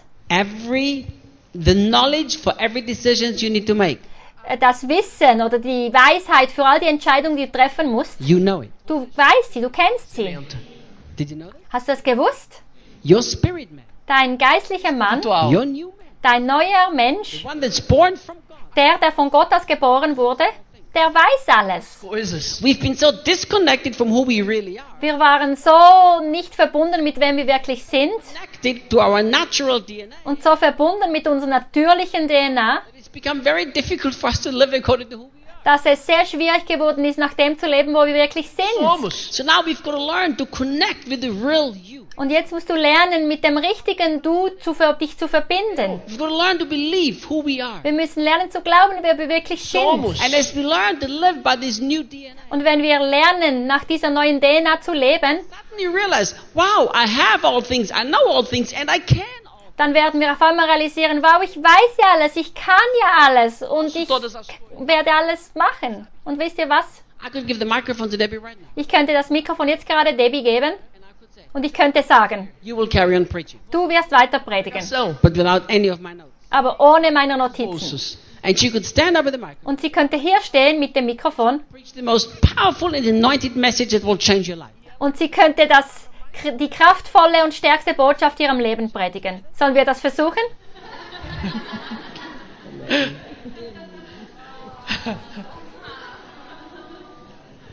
[SPEAKER 1] the knowledge for every decision you need to make,
[SPEAKER 2] das Wissen oder die Weisheit für all die Entscheidungen, die du treffen musst,
[SPEAKER 1] you know it.
[SPEAKER 2] du weißt sie, du kennst sie.
[SPEAKER 1] Did you know that?
[SPEAKER 2] Hast du das gewusst?
[SPEAKER 1] Your spirit man,
[SPEAKER 2] Dein geistlicher Mann,
[SPEAKER 3] Atual.
[SPEAKER 1] your new man,
[SPEAKER 2] dein neuer Mensch,
[SPEAKER 1] the one that's born from God.
[SPEAKER 2] der von Gott aus geboren wurde, der weiß alles.
[SPEAKER 3] Coisas.
[SPEAKER 1] We've been so disconnected from who we really are,
[SPEAKER 2] Wir waren so nicht verbunden mit wem wir wirklich sind
[SPEAKER 1] connected to our natural DNA.
[SPEAKER 2] und so verbunden mit unserer natürlichen DNA,
[SPEAKER 1] It's become very difficult for us to live according to who we are.
[SPEAKER 2] dass es sehr schwierig geworden ist, nach dem zu leben, wo wir wirklich sind.
[SPEAKER 3] Somos.
[SPEAKER 1] So now we've got to learn to connect with the real you.
[SPEAKER 2] Und jetzt musst du lernen, mit dem richtigen Du dich zu verbinden.
[SPEAKER 1] We've got to learn to believe who we are.
[SPEAKER 2] Wir müssen lernen zu glauben, wer wir wirklich sind.
[SPEAKER 3] Somos.
[SPEAKER 1] And as we learn to live by this new DNA,
[SPEAKER 2] Und wenn wir lernen, nach dieser neuen DNA zu leben,
[SPEAKER 1] suddenly realize, wow, I have all things, I know all things, and I can all.
[SPEAKER 2] dann werden wir auf einmal realisieren, wow, ich weiß ja alles, ich kann ja alles und ich
[SPEAKER 3] Todas as
[SPEAKER 2] werde alles machen. Und wisst ihr was?
[SPEAKER 1] I could give the microphone to Debbie right now,
[SPEAKER 2] Ich könnte das Mikrofon jetzt gerade Debbie geben
[SPEAKER 1] and I could say,
[SPEAKER 2] und ich könnte sagen,
[SPEAKER 1] you will carry on preaching,
[SPEAKER 2] du wirst weiter predigen,
[SPEAKER 3] so.
[SPEAKER 1] but without any of my notes.
[SPEAKER 2] aber ohne meine Notizen.
[SPEAKER 3] Coisas.
[SPEAKER 1] And she could stand up with the microphone,
[SPEAKER 2] Und sie könnte hier stehen mit dem Mikrofon
[SPEAKER 1] preach the most powerful and anointed message that will change your life.
[SPEAKER 2] und sie könnte die kraftvolle und stärkste Botschaft ihrem Leben predigen. Sollen wir das versuchen?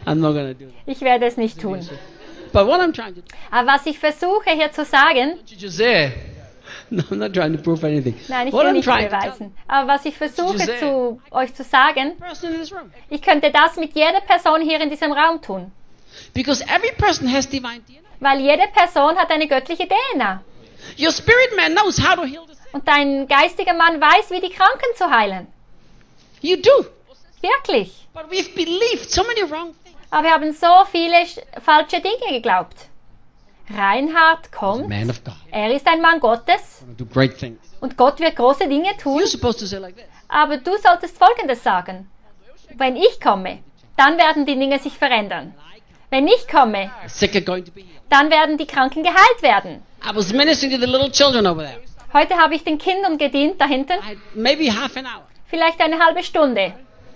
[SPEAKER 1] I'm not going to do that.
[SPEAKER 2] Ich werde es nicht tun.
[SPEAKER 1] But what I'm trying to do,
[SPEAKER 2] Aber was ich versuche hier zu sagen,
[SPEAKER 3] Te dizer,
[SPEAKER 1] no, I'm not trying to prove anything.
[SPEAKER 2] nein, ich
[SPEAKER 1] What
[SPEAKER 2] will
[SPEAKER 1] I'm
[SPEAKER 2] nicht
[SPEAKER 1] trying to tell
[SPEAKER 2] beweisen, aber was ich versuche
[SPEAKER 3] Giselle.
[SPEAKER 2] euch zu sagen,
[SPEAKER 1] the person in this room,
[SPEAKER 2] ich könnte das mit jeder Person hier in diesem Raum tun.
[SPEAKER 1] because every person has divine DNA.
[SPEAKER 2] Weil jede Person hat eine göttliche DNA.
[SPEAKER 1] Your spirit man knows how to heal the sick.
[SPEAKER 2] Und dein geistiger Mann weiß, wie die Kranken zu heilen.
[SPEAKER 1] You do.
[SPEAKER 2] Wirklich.
[SPEAKER 1] But we've believed so many wrong things.
[SPEAKER 2] Aber wir haben so viele falsche Dinge geglaubt. Reinhard kommt.
[SPEAKER 1] Man of God.
[SPEAKER 2] Er ist ein Mann Gottes.
[SPEAKER 1] Gonna do great things.
[SPEAKER 2] Und Gott wird große Dinge tun.
[SPEAKER 1] You're supposed to say like this.
[SPEAKER 2] Aber du solltest Folgendes sagen. Wenn ich komme, dann werden die Dinge sich verändern. Wenn ich komme,
[SPEAKER 1] The sick are going to be healed.
[SPEAKER 2] dann werden die Kranken geheilt werden.
[SPEAKER 1] I was ministering to the little children over there.
[SPEAKER 2] Heute habe ich den Kindern gedient da hinten.
[SPEAKER 1] I had maybe half an hour.
[SPEAKER 2] Vielleicht eine halbe Stunde.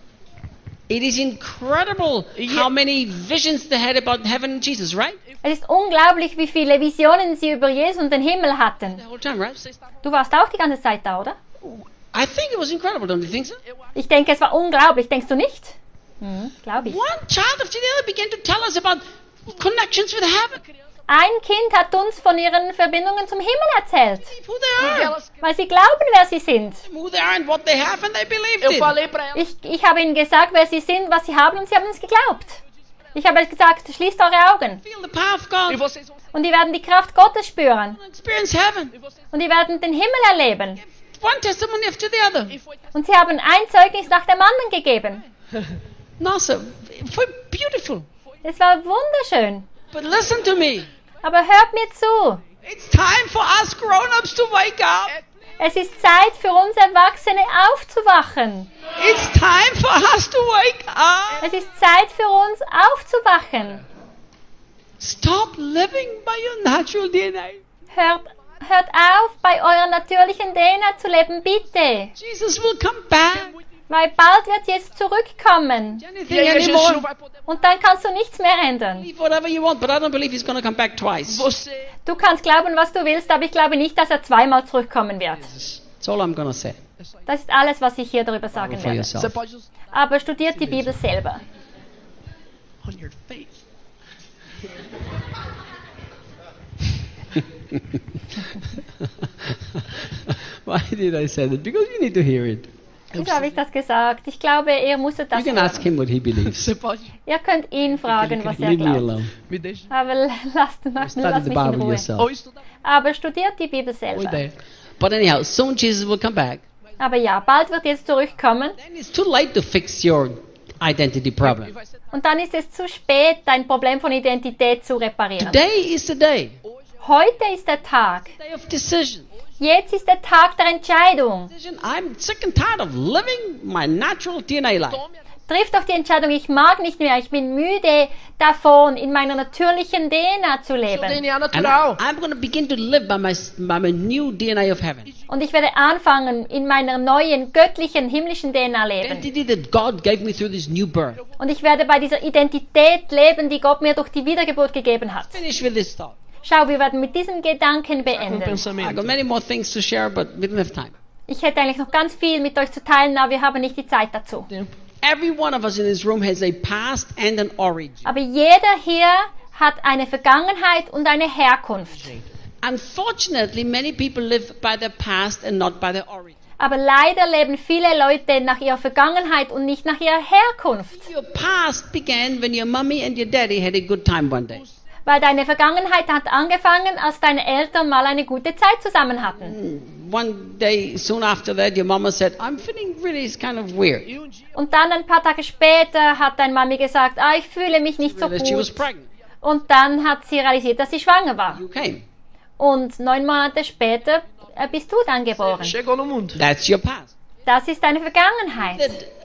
[SPEAKER 1] It is incredible how many visions they had about heaven and Jesus, right?
[SPEAKER 2] Es ist unglaublich, wie viele Visionen sie über Jesus und den Himmel hatten.
[SPEAKER 1] The whole time, right?
[SPEAKER 2] Du warst auch die ganze Zeit da, oder?
[SPEAKER 1] I think it was incredible, don't you think so?
[SPEAKER 2] Ich denke, es war unglaublich. Denkst du nicht? Glaube ich.
[SPEAKER 1] One child after the other began to tell us about connections with heaven,
[SPEAKER 2] Ein Kind hat uns von ihren Verbindungen zum Himmel erzählt,
[SPEAKER 1] who they are,
[SPEAKER 2] weil sie glauben, wer sie sind.
[SPEAKER 1] who they are, and what they have, and they believed
[SPEAKER 3] eu
[SPEAKER 1] it.
[SPEAKER 3] falei pra ela.
[SPEAKER 2] Ich habe ihnen gesagt, wer sie sind, was sie haben, und sie haben es geglaubt. Ich habe gesagt, schließt eure Augen.
[SPEAKER 1] Feel the power of
[SPEAKER 3] E
[SPEAKER 1] God.
[SPEAKER 3] vocês vão
[SPEAKER 2] Und die werden die Kraft Gottes spüren.
[SPEAKER 1] Experience heaven.
[SPEAKER 2] Und die werden den Himmel erleben.
[SPEAKER 1] One testimony after the other.
[SPEAKER 3] E foi
[SPEAKER 2] Und sie haben ein Zeugnis nach dem anderen gegeben.
[SPEAKER 1] No, sir. Beautiful.
[SPEAKER 2] Es war wunderschön.
[SPEAKER 1] But listen to me.
[SPEAKER 2] Aber hört mir zu.
[SPEAKER 1] It's time for us grown-ups to wake up.
[SPEAKER 2] Es ist Zeit für uns Erwachsene aufzuwachen.
[SPEAKER 1] It's time for us to wake up.
[SPEAKER 2] Es ist Zeit für uns aufzuwachen.
[SPEAKER 1] Stop living by your natural DNA.
[SPEAKER 2] Hört auf, bei eurer natürlichen DNA zu leben, bitte.
[SPEAKER 1] Jesus will come back.
[SPEAKER 2] Weil bald wird Jesus zurückkommen.
[SPEAKER 1] Anything
[SPEAKER 3] E aí a gente não
[SPEAKER 1] anymore.
[SPEAKER 3] vai poder.
[SPEAKER 2] Und dann kannst du nichts mehr ändern.
[SPEAKER 1] Believe whatever you want, but I don't believe he's going to come back twice.
[SPEAKER 3] Você,
[SPEAKER 2] Du kannst glauben, was du willst, aber ich glaube nicht, dass er zweimal zurückkommen wird.
[SPEAKER 1] That's all I'm going to say.
[SPEAKER 2] Das ist alles, was ich hier darüber sagen
[SPEAKER 1] For
[SPEAKER 2] werde.
[SPEAKER 1] yourself.
[SPEAKER 3] você pode usar
[SPEAKER 2] Aber studiert die Bibel selber.
[SPEAKER 3] on your faith.
[SPEAKER 1] Why did I say that? Because you need to hear it.
[SPEAKER 2] Wieso habe ich das gesagt? Ich glaube, ihr musstet
[SPEAKER 1] You
[SPEAKER 2] das
[SPEAKER 1] can ask
[SPEAKER 2] hören.
[SPEAKER 1] him what he believes.
[SPEAKER 3] Você pode
[SPEAKER 2] Ihr könnt ihn fragen, was er
[SPEAKER 1] Leave me
[SPEAKER 2] glaubt.
[SPEAKER 1] alone.
[SPEAKER 3] me deixar.
[SPEAKER 2] Aber lasst
[SPEAKER 1] Study
[SPEAKER 2] mich
[SPEAKER 1] the
[SPEAKER 2] in
[SPEAKER 1] Bible
[SPEAKER 2] Ruhe.
[SPEAKER 1] yourself.
[SPEAKER 3] Ou estudar.
[SPEAKER 2] Aber studiert die Bibel
[SPEAKER 3] Boa
[SPEAKER 2] selber.
[SPEAKER 3] ideia.
[SPEAKER 1] But anyhow, soon Jesus will come back.
[SPEAKER 2] Aber ja, bald wird Jesus zurückkommen
[SPEAKER 1] Then it's too late to fix your identity
[SPEAKER 3] E
[SPEAKER 1] problem.
[SPEAKER 3] vai ser
[SPEAKER 2] und dann ist es zu spät, dein Problem von Identität zu reparieren.
[SPEAKER 1] Today is the day.
[SPEAKER 2] Heute ist der Tag.
[SPEAKER 1] Day of decision.
[SPEAKER 2] Jetzt ist der Tag der Entscheidung.
[SPEAKER 1] I'm sick and tired of living my natural DNA life.
[SPEAKER 3] tome a
[SPEAKER 2] Triff doch die Entscheidung, ich mag nicht mehr, ich bin müde davon, in meiner natürlichen DNA zu
[SPEAKER 3] seu
[SPEAKER 2] leben.
[SPEAKER 3] DNA
[SPEAKER 1] And
[SPEAKER 3] natural.
[SPEAKER 1] I'm going to begin to live by my new DNA of heaven.
[SPEAKER 2] Und ich werde anfangen, in meiner neuen, göttlichen, himmlischen DNA leben.
[SPEAKER 1] Identity that God gave me through this new birth.
[SPEAKER 2] Und ich werde bei dieser Identität leben, die Gott mir durch die Wiedergeburt gegeben hat.
[SPEAKER 1] Finish with this thought.
[SPEAKER 2] Schau, wir werden mit diesem Gedanken
[SPEAKER 3] Um
[SPEAKER 2] beenden.
[SPEAKER 1] I got
[SPEAKER 3] pensamento.
[SPEAKER 1] many more things to share, but we don't have time.
[SPEAKER 2] Ich hätte eigentlich noch ganz viel mit euch zu teilen, aber wir haben nicht die Zeit dazu.
[SPEAKER 3] Tempo.
[SPEAKER 1] Every one of us in this room has a past and an origin.
[SPEAKER 2] Aber jeder hier hat eine Vergangenheit und eine Herkunft.
[SPEAKER 1] Unfortunately, many people live by their past and not by their origin.
[SPEAKER 2] Aber leider leben viele Leute nach ihrer Vergangenheit und nicht nach ihrer Herkunft.
[SPEAKER 1] Your past began when your mommy and your daddy had a good time one day.
[SPEAKER 2] Weil deine Vergangenheit hat angefangen, als deine Eltern mal eine gute Zeit zusammen hatten.
[SPEAKER 1] One day, soon after that, your mama said, I'm feeling really kind of weird.
[SPEAKER 3] E um dia
[SPEAKER 2] Und dann ein paar Tage später hat deine Mami gesagt, ich fühle mich nicht so
[SPEAKER 1] That she was
[SPEAKER 2] gut.
[SPEAKER 1] pregnant.
[SPEAKER 2] Und dann hat sie realisiert, dass sie schwanger war.
[SPEAKER 1] You came.
[SPEAKER 2] Und 9 Monate später bist du dann geboren.
[SPEAKER 3] chegou no mundo.
[SPEAKER 1] That's your past.
[SPEAKER 2] Das ist deine Vergangenheit.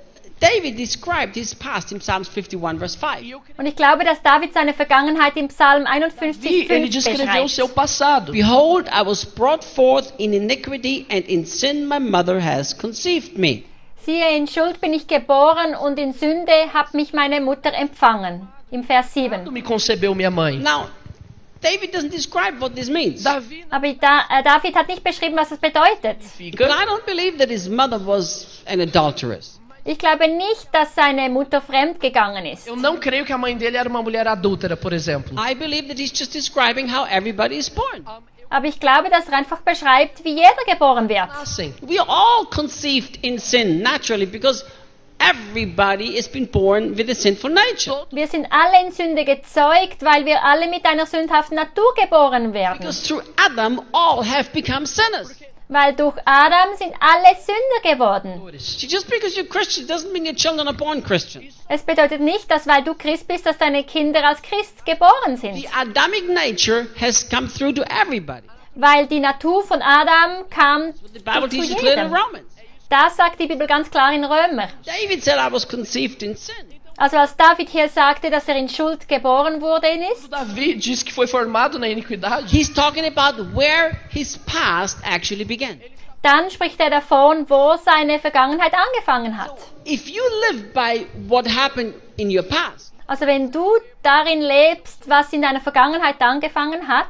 [SPEAKER 1] David described his past in Psalms 51, verse 5.
[SPEAKER 3] E eu queria
[SPEAKER 2] Und ich glaube, dass David seine Vergangenheit im Psalm 51,
[SPEAKER 3] ele
[SPEAKER 2] 5
[SPEAKER 3] descreveu o seu
[SPEAKER 2] beschreibt.
[SPEAKER 3] passado.
[SPEAKER 1] Behold, I was brought forth in iniquity, and in sin my mother has conceived me.
[SPEAKER 2] Siehe, in Schuld bin ich geboren und in Sünde hat mich meine Mutter empfangen. Im Vers 7.
[SPEAKER 3] Quando me concebeu minha mãe.
[SPEAKER 1] Now, David doesn't describe what this means.
[SPEAKER 3] Davi
[SPEAKER 2] Aber David hat nicht beschrieben, was das bedeutet.
[SPEAKER 1] But
[SPEAKER 3] fica.
[SPEAKER 1] I don't believe that his mother was an adulteress.
[SPEAKER 2] Ich glaube nicht, dass seine Mutter fremd gegangen ist.
[SPEAKER 3] Eu não creio que a mãe dele era uma mulher adúltera, por exemplo.
[SPEAKER 1] I believe that he's just describing how everybody is born.
[SPEAKER 2] Aber ich glaube, dass er einfach beschreibt, wie jeder geboren wird.
[SPEAKER 3] Nascem.
[SPEAKER 1] We are all conceived in sin naturally because everybody has been born with a sinful nature.
[SPEAKER 2] Wir sind alle in Sünde gezeugt, weil wir alle mit einer sündhaften Natur geboren werden.
[SPEAKER 1] Because through Adam, all have become sinners.
[SPEAKER 2] Weil durch Adam sind alle Sünder geworden.
[SPEAKER 1] See, just because you're Christian doesn't mean your children are born Christians.
[SPEAKER 2] Es bedeutet nicht, dass weil du Christ bist, dass deine Kinder als Christ geboren sind.
[SPEAKER 1] The Adamic nature has come through to everybody.
[SPEAKER 2] Weil die Natur von Adam kam
[SPEAKER 1] The Bible
[SPEAKER 2] zu
[SPEAKER 1] teaches clearly in
[SPEAKER 2] jedem.
[SPEAKER 1] Romans.
[SPEAKER 2] Das sagt die Bibel ganz klar in Römer.
[SPEAKER 1] David said, I was conceived in sin.
[SPEAKER 2] Also als David hier sagte, dass er in Schuld geboren worden ist,
[SPEAKER 3] Davi diz que foi formado na iniquidade.
[SPEAKER 1] He's talking about where his past actually began.
[SPEAKER 2] dann spricht er davon, wo seine Vergangenheit angefangen hat.
[SPEAKER 1] If you live by what happened in your past,
[SPEAKER 2] Also wenn du darin lebst, was in deiner Vergangenheit angefangen hat,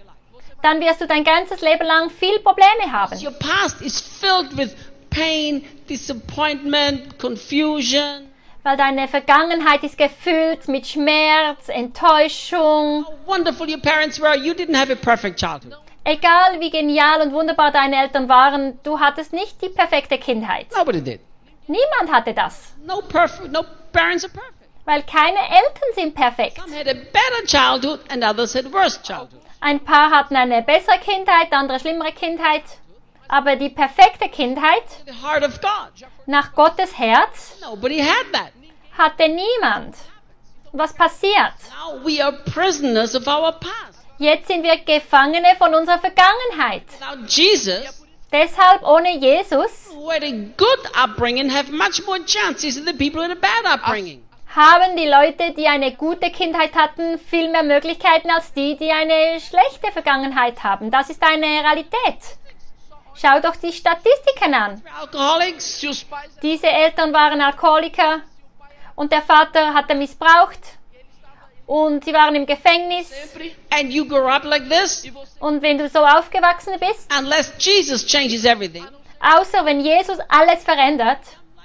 [SPEAKER 2] dann wirst du dein ganzes Leben lang viel Probleme haben.
[SPEAKER 1] your past is filled with pain, disappointment, confusion.
[SPEAKER 2] Weil deine Vergangenheit ist gefüllt mit Schmerz, Enttäuschung.
[SPEAKER 1] How wonderful your parents were. You didn't have a perfect childhood.
[SPEAKER 2] Egal wie genial und wunderbar deine Eltern waren, du hattest nicht die perfekte Kindheit.
[SPEAKER 1] Nobody did.
[SPEAKER 2] Niemand hatte das,
[SPEAKER 1] No parents are perfect.
[SPEAKER 2] weil keine Eltern sind perfekt.
[SPEAKER 1] Some had a better childhood and others had worse childhood.
[SPEAKER 2] Ein paar hatten eine bessere Kindheit, andere schlimmere Kindheit. Aber die perfekte Kindheit
[SPEAKER 1] The heart of God.
[SPEAKER 2] nach Gottes Herz
[SPEAKER 1] Nobody had that.
[SPEAKER 2] hatte niemand. Was passiert?
[SPEAKER 1] Now we are prisoners of our past.
[SPEAKER 2] Jetzt sind wir Gefangene von unserer Vergangenheit.
[SPEAKER 1] Now Jesus,
[SPEAKER 2] Deshalb ohne Jesus
[SPEAKER 1] who had a good upbringing, have much more chances than the people with a bad upbringing.
[SPEAKER 2] haben die Leute, die eine gute Kindheit hatten, viel mehr Möglichkeiten als die, die eine schlechte Vergangenheit haben. Das ist eine Realität. Schau doch die Statistiken an.
[SPEAKER 1] Alcoholics,
[SPEAKER 3] Se os pais
[SPEAKER 2] Diese Eltern waren Alkoholiker und der Vater hatte missbraucht und sie waren im Gefängnis.
[SPEAKER 3] sempre
[SPEAKER 1] and you grow up like this,
[SPEAKER 3] e você
[SPEAKER 2] Und wenn du so aufgewachsen bist,
[SPEAKER 1] unless Jesus changes everything,
[SPEAKER 2] außer wenn Jesus alles verändert,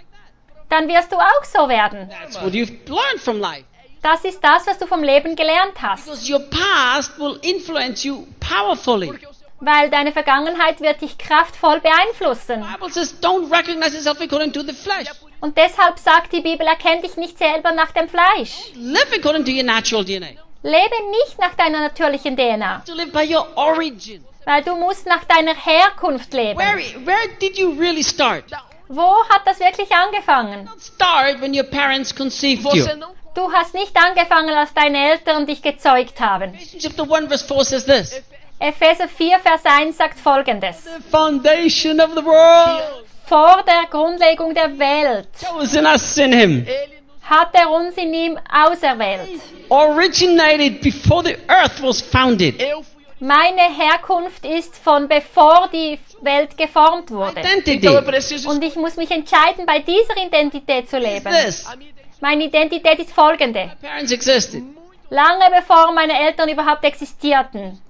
[SPEAKER 2] dann wirst du auch so werden.
[SPEAKER 1] that's what you've learned from life.
[SPEAKER 2] Das ist das, was du vom Leben gelernt hast.
[SPEAKER 1] Because your past will influence you powerfully.
[SPEAKER 3] porque o seu
[SPEAKER 2] Weil deine Vergangenheit wird dich kraftvoll beeinflussen.
[SPEAKER 1] The Bible says, don't recognize yourself according to the flesh.
[SPEAKER 2] Und deshalb sagt die Bibel, erkenn dich nicht selber nach dem Fleisch.
[SPEAKER 1] Live according to your natural DNA.
[SPEAKER 2] Lebe nicht nach deiner natürlichen DNA.
[SPEAKER 1] To live by your origin.
[SPEAKER 2] Weil du musst nach deiner Herkunft leben.
[SPEAKER 1] Where did you really start?
[SPEAKER 2] Wo hat das wirklich angefangen?
[SPEAKER 1] Don't start when your parents conceived you.
[SPEAKER 3] você não
[SPEAKER 2] Du hast nicht angefangen, als deine Eltern dich gezeugt haben.
[SPEAKER 1] Ephesians chapter 1 verse 4 says this.
[SPEAKER 2] Epheser 4, Vers 1 sagt Folgendes.
[SPEAKER 1] The foundation of the world
[SPEAKER 2] Vor der Grundlegung der Welt
[SPEAKER 1] chosen us in him.
[SPEAKER 3] ele nos
[SPEAKER 2] hat er uns in ihm auserwählt.
[SPEAKER 1] Originated before the earth was founded.
[SPEAKER 3] eu fui
[SPEAKER 2] Meine Herkunft ist von bevor die Welt geformt wurde.
[SPEAKER 1] Identity.
[SPEAKER 3] então eu preciso
[SPEAKER 2] Und ich muss mich entscheiden, bei dieser Identität zu leben.
[SPEAKER 1] This.
[SPEAKER 3] a minha identidade
[SPEAKER 2] Meine Identität ist folgende.
[SPEAKER 1] My parents existed.
[SPEAKER 2] Lange bevor meine Eltern überhaupt existierten.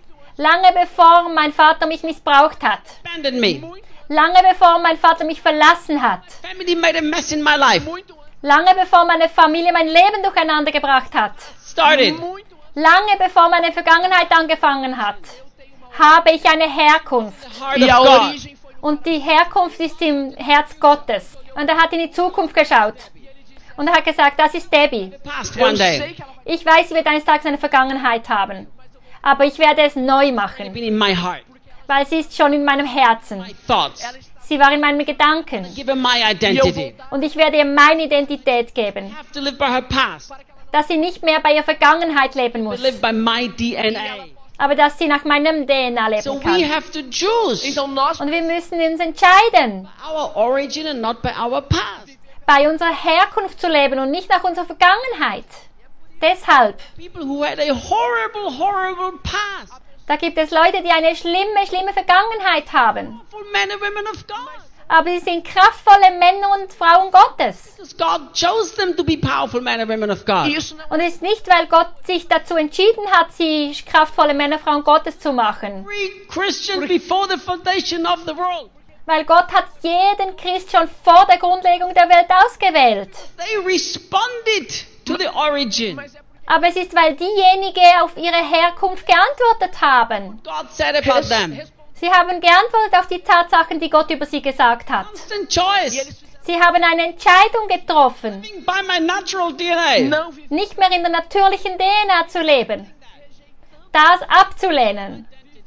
[SPEAKER 2] Lange bevor mein Vater mich missbraucht hat.
[SPEAKER 1] Abandoned me.
[SPEAKER 2] Lange bevor mein Vater mich verlassen hat.
[SPEAKER 1] Family made a mess in my life.
[SPEAKER 3] muito
[SPEAKER 2] Lange bevor meine Familie mein Leben durcheinander gebracht hat.
[SPEAKER 1] Started.
[SPEAKER 3] muito
[SPEAKER 2] Lange bevor meine Vergangenheit angefangen hat. Habe ich eine Herkunft.
[SPEAKER 1] The heart
[SPEAKER 3] e a
[SPEAKER 1] of God.
[SPEAKER 3] origem foi
[SPEAKER 2] Und die Herkunft ist im Herz Gottes. Und er hat in die Zukunft geschaut. Und er hat gesagt, das ist Debbie.
[SPEAKER 1] Past
[SPEAKER 3] eu
[SPEAKER 1] one
[SPEAKER 3] sei
[SPEAKER 1] day.
[SPEAKER 3] que ela vai
[SPEAKER 2] Ich weiß, sie wird eines Tages eine Vergangenheit haben. Aber ich werde es neu machen.
[SPEAKER 1] Been in my heart.
[SPEAKER 2] Weil sie ist schon in meinem Herzen.
[SPEAKER 1] My thoughts.
[SPEAKER 3] ela está
[SPEAKER 2] Sie war in meinen Gedanken.
[SPEAKER 1] Give her my identity.
[SPEAKER 2] Und ich werde ihr meine Identität geben.
[SPEAKER 1] Have to live by her past.
[SPEAKER 2] Dass sie nicht mehr bei ihrer Vergangenheit leben muss.
[SPEAKER 1] But live by my DNA.
[SPEAKER 2] Aber dass sie nach meinem DNA
[SPEAKER 1] So
[SPEAKER 2] leben
[SPEAKER 1] we
[SPEAKER 2] kann.
[SPEAKER 1] have to choose
[SPEAKER 3] então nós
[SPEAKER 2] Und wir müssen uns entscheiden,
[SPEAKER 1] our origin and not by our past.
[SPEAKER 2] bei unserer Herkunft zu leben und nicht nach unserer Vergangenheit. Deshalb,
[SPEAKER 1] People who had a horrible past.
[SPEAKER 2] da gibt es Leute, die eine schlimme Vergangenheit haben.
[SPEAKER 1] For men and women of God.
[SPEAKER 2] Aber sie sind kraftvolle Männer und Frauen Gottes.
[SPEAKER 1] Because God chose them to be powerful men and women of God.
[SPEAKER 3] isso não
[SPEAKER 2] Und es ist nicht, weil Gott sich dazu entschieden hat, sie kraftvolle Männer, Frauen Gottes zu machen.
[SPEAKER 1] Every Christian before the foundation of the world.
[SPEAKER 2] Weil Gott hat jeden Christ schon vor der Grundlegung der Welt ausgewählt.
[SPEAKER 1] They responded to the origin.
[SPEAKER 2] Aber es ist, weil diejenigen auf ihre Herkunft geantwortet haben.
[SPEAKER 1] God said about them.
[SPEAKER 2] Sie haben geantwortet auf die Tatsachen, die Gott über sie gesagt hat.
[SPEAKER 1] Constant choice.
[SPEAKER 2] Sie haben eine Entscheidung getroffen,
[SPEAKER 1] Living by my natural DNA.
[SPEAKER 3] Não,
[SPEAKER 2] nicht mehr in der natürlichen DNA zu leben, das abzulehnen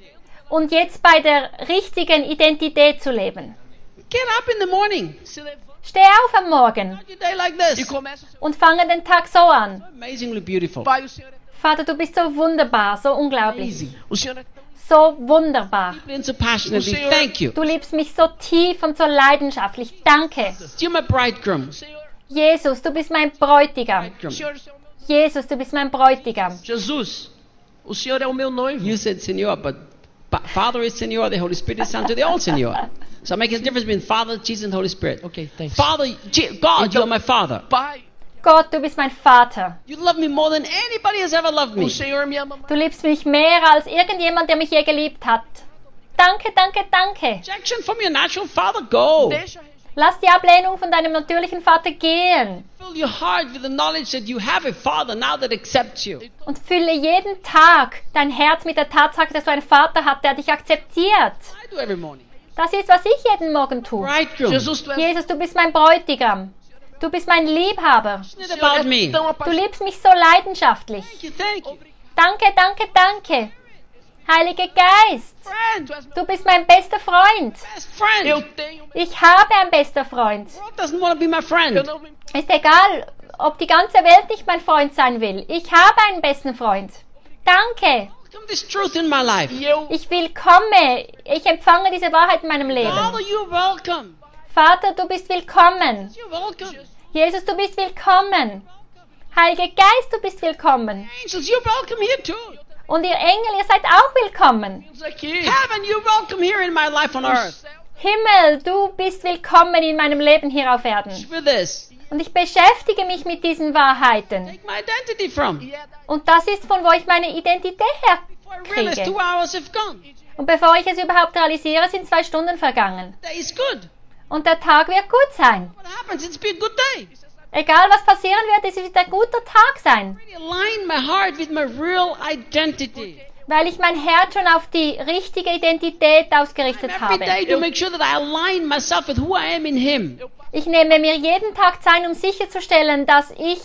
[SPEAKER 2] und jetzt bei der richtigen Identität zu leben.
[SPEAKER 1] Get up in the morning.
[SPEAKER 3] se levanta
[SPEAKER 2] Steh auf am Morgen
[SPEAKER 1] Your day like
[SPEAKER 3] e
[SPEAKER 1] this.
[SPEAKER 3] começa.
[SPEAKER 2] und fange den Tag so an.
[SPEAKER 1] Amazingly beautiful.
[SPEAKER 3] Pai, o Senhor
[SPEAKER 2] Vater, du bist so wunderbar, so unglaublich,
[SPEAKER 1] Amazing.
[SPEAKER 3] o Senhor é tão
[SPEAKER 2] so wunderbar.
[SPEAKER 1] And so passionately.
[SPEAKER 3] Senhor-
[SPEAKER 1] Thank you.
[SPEAKER 2] Du liebst mich so tief und so leidenschaftlich. Danke.
[SPEAKER 1] You're my bridegroom.
[SPEAKER 3] Senhor,
[SPEAKER 2] Jesus, du bist mein Bräutigam.
[SPEAKER 3] o Senhor é o meu
[SPEAKER 2] Jesus, du bist mein Bräutigam.
[SPEAKER 3] Jesus, o Senhor é o meu noivo.
[SPEAKER 1] You said Senor, but Father is Senor, the Holy Spirit is Son to the all Senor. So make a difference between Father, Jesus, and Holy Spirit.
[SPEAKER 3] Ok, thanks.
[SPEAKER 1] Father, God, you're my Father.
[SPEAKER 3] Pai,
[SPEAKER 2] Gott, du bist mein Vater.
[SPEAKER 1] You love me more than anybody has ever loved me.
[SPEAKER 3] o Senhor me ama mais.
[SPEAKER 2] Du liebst mich mehr als irgendjemand, der mich je geliebt hat. Danke, danke, danke.
[SPEAKER 1] Rejection from your natural father, go.
[SPEAKER 3] Deixa
[SPEAKER 2] Lass die Ablehnung von deinem natürlichen Vater gehen
[SPEAKER 1] Fill your heart with the knowledge that you have a Father now that accepts you.
[SPEAKER 2] und fülle jeden Tag dein Herz mit der Tatsache, dass du einen Vater hast, der dich akzeptiert.
[SPEAKER 1] I do every morning.
[SPEAKER 2] Das ist, was ich jeden Morgen tue.
[SPEAKER 1] Bridegroom.
[SPEAKER 3] Jesus, tu és
[SPEAKER 2] Jesus, du bist mein Bräutigam. Du bist mein Liebhaber.
[SPEAKER 1] Isn't
[SPEAKER 3] o
[SPEAKER 1] it
[SPEAKER 3] Senhor
[SPEAKER 1] about
[SPEAKER 3] é
[SPEAKER 1] me?
[SPEAKER 3] tão
[SPEAKER 2] Du
[SPEAKER 3] apaixonado.
[SPEAKER 2] liebst mich so leidenschaftlich.
[SPEAKER 1] Thank you, thank you.
[SPEAKER 2] Danke, danke, danke. Heiliger Geist,
[SPEAKER 1] Friend,
[SPEAKER 3] Tu és meu
[SPEAKER 2] du bist mein bester Freund.
[SPEAKER 1] best friend.
[SPEAKER 3] Eu tenho.
[SPEAKER 2] Ich habe einen bester Freund.
[SPEAKER 1] The world doesn't want to be my
[SPEAKER 3] Eu
[SPEAKER 1] friend.
[SPEAKER 3] não me
[SPEAKER 2] Ist egal, ob die ganze Welt nicht mein Freund sein will. Ich habe einen besten Freund. Danke.
[SPEAKER 1] Welcome this truth in my life.
[SPEAKER 3] E eu.
[SPEAKER 2] Ich willkomme. Ich empfange diese Wahrheit in meinem Leben.
[SPEAKER 1] Father, you're welcome.
[SPEAKER 2] Vater, du bist willkommen.
[SPEAKER 1] You're welcome.
[SPEAKER 2] Jesus, du bist willkommen. Heiliger Geist, du bist willkommen.
[SPEAKER 1] Angels, you're welcome here too.
[SPEAKER 2] Und ihr Engel, ihr seid auch willkommen.
[SPEAKER 3] Estamos aqui.
[SPEAKER 1] Heaven, you're welcome here in my life on
[SPEAKER 3] No
[SPEAKER 1] earth.
[SPEAKER 3] céu.
[SPEAKER 2] Himmel, du bist willkommen in meinem Leben hier auf Erden.
[SPEAKER 1] For this,
[SPEAKER 2] Und ich beschäftige mich mit diesen Wahrheiten.
[SPEAKER 1] take my identity from.
[SPEAKER 3] E é da
[SPEAKER 2] Und das ist, von wo ich meine Identität
[SPEAKER 1] Before I realize
[SPEAKER 2] herkriege.
[SPEAKER 1] 2 hours have gone.
[SPEAKER 2] Und bevor ich es überhaupt realisiere, sind 2 Stunden vergangen.
[SPEAKER 1] Day is good.
[SPEAKER 2] Und der Tag wird gut sein.
[SPEAKER 1] What happens? It's be a good day.
[SPEAKER 2] Egal was passieren wird, es wird ein guter Tag sein.
[SPEAKER 1] Really align my heart with my real identity.
[SPEAKER 2] Weil ich mein Herz schon auf die richtige Identität ausgerichtet
[SPEAKER 1] Every day
[SPEAKER 2] habe.
[SPEAKER 1] to make sure that I align myself with who I am in Him.
[SPEAKER 2] Ich nehme mir jeden Tag Zeit, um sicherzustellen, dass ich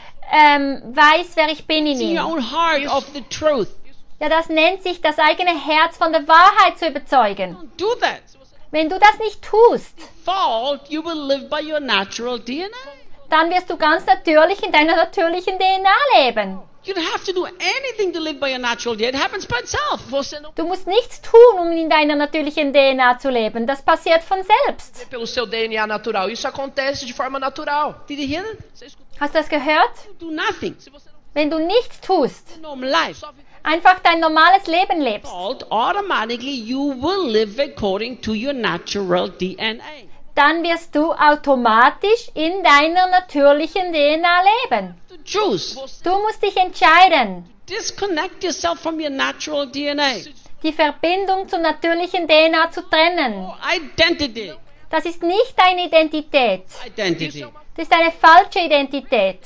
[SPEAKER 2] weiß, wer ich bin in
[SPEAKER 1] See your
[SPEAKER 2] ihm.
[SPEAKER 1] own heart of the truth.
[SPEAKER 2] Ja, das nennt sich das eigene Herz von der Wahrheit zu überzeugen.
[SPEAKER 1] Don't do that.
[SPEAKER 2] Wenn du das nicht tust,
[SPEAKER 1] Fault, you will live by your natural DNA.
[SPEAKER 2] dann wirst du ganz natürlich in deiner natürlichen DNA leben.
[SPEAKER 1] You don't have to do anything to live by your natural DNA. It happens by itself.
[SPEAKER 3] Você não
[SPEAKER 2] Du musst nichts tun, um in deiner natürlichen DNA zu leben. Das passiert von selbst.
[SPEAKER 3] pelo seu DNA natural. Isso acontece de forma natural.
[SPEAKER 1] Did you hear that?
[SPEAKER 3] Você escuta?
[SPEAKER 2] Hast du das gehört?
[SPEAKER 1] Do nothing.
[SPEAKER 3] Se você não
[SPEAKER 2] Wenn du nichts tust,
[SPEAKER 1] Normal life.
[SPEAKER 3] só vive
[SPEAKER 2] einfach dein normales Leben lebst,
[SPEAKER 1] Fault, automatically you will live according to your natural DNA.
[SPEAKER 2] dann wirst du automatisch in deiner natürlichen DNA leben.
[SPEAKER 1] To choose.
[SPEAKER 2] Du musst dich entscheiden,
[SPEAKER 1] Disconnect yourself from your natural DNA.
[SPEAKER 2] die Verbindung zur natürlichen DNA zu trennen.
[SPEAKER 1] Identity.
[SPEAKER 2] Das ist nicht deine Identität.
[SPEAKER 1] Identity.
[SPEAKER 2] Das ist eine falsche Identität.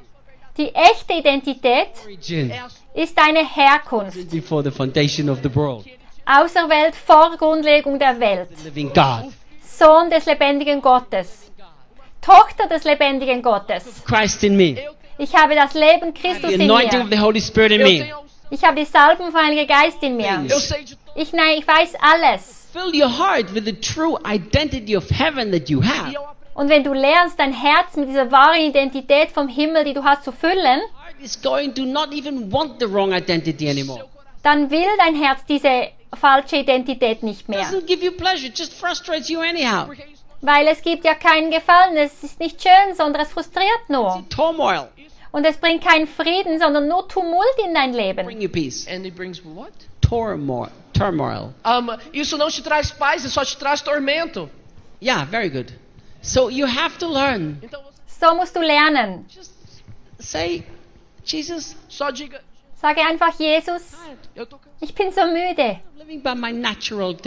[SPEAKER 2] Die echte Identität
[SPEAKER 1] Origin.
[SPEAKER 3] é a
[SPEAKER 2] ist deine Herkunft.
[SPEAKER 1] Before the foundation of the world.
[SPEAKER 2] Auserwählt vor Grundlegung der Welt.
[SPEAKER 1] Living God.
[SPEAKER 2] Sohn des lebendigen Gottes. Tochter des lebendigen Gottes.
[SPEAKER 1] Christ in me.
[SPEAKER 2] Ich habe das Leben Christus
[SPEAKER 1] The
[SPEAKER 2] in
[SPEAKER 1] anointing of
[SPEAKER 2] mir.
[SPEAKER 1] the Holy Spirit in
[SPEAKER 3] Eu
[SPEAKER 1] me.
[SPEAKER 3] tenho
[SPEAKER 2] Ich habe die Salbung vom Heiligen Geist in mir.
[SPEAKER 3] eu sei de tudo.
[SPEAKER 2] Ich weiß alles.
[SPEAKER 1] Fill your heart with the true identity of heaven that you
[SPEAKER 3] E
[SPEAKER 1] have.
[SPEAKER 3] eu aprendo.
[SPEAKER 2] Und wenn du lernst, dein Herz mit dieser wahren Identität vom Himmel, die du hast, zu füllen,
[SPEAKER 1] Heart is going to not even want the wrong identity anymore.
[SPEAKER 2] dann will dein Herz diese falsche Identität nicht mehr.
[SPEAKER 1] Doesn't give you pleasure, it just frustrates you anyhow.
[SPEAKER 3] Porque isso
[SPEAKER 2] Weil es gibt ja keinen Gefallen, es ist nicht schön, sondern es frustriert nur.
[SPEAKER 1] Turmoil.
[SPEAKER 2] Und es bringt keinen Frieden, sondern nur Tumult in dein Leben.
[SPEAKER 1] Bring you peace.
[SPEAKER 3] and it brings what?
[SPEAKER 1] Turmoil. Turmoil.
[SPEAKER 3] Isso não te traz paz, isso só te traz tormento.
[SPEAKER 1] Yeah, very good. So you have to learn.
[SPEAKER 3] Então você
[SPEAKER 2] So musst du lernen.
[SPEAKER 1] Just say, Jesus,
[SPEAKER 3] só diga,
[SPEAKER 2] Sage einfach, Jesus,
[SPEAKER 3] eu tô cansado.
[SPEAKER 2] ich bin so müde.
[SPEAKER 1] I'm living by my natural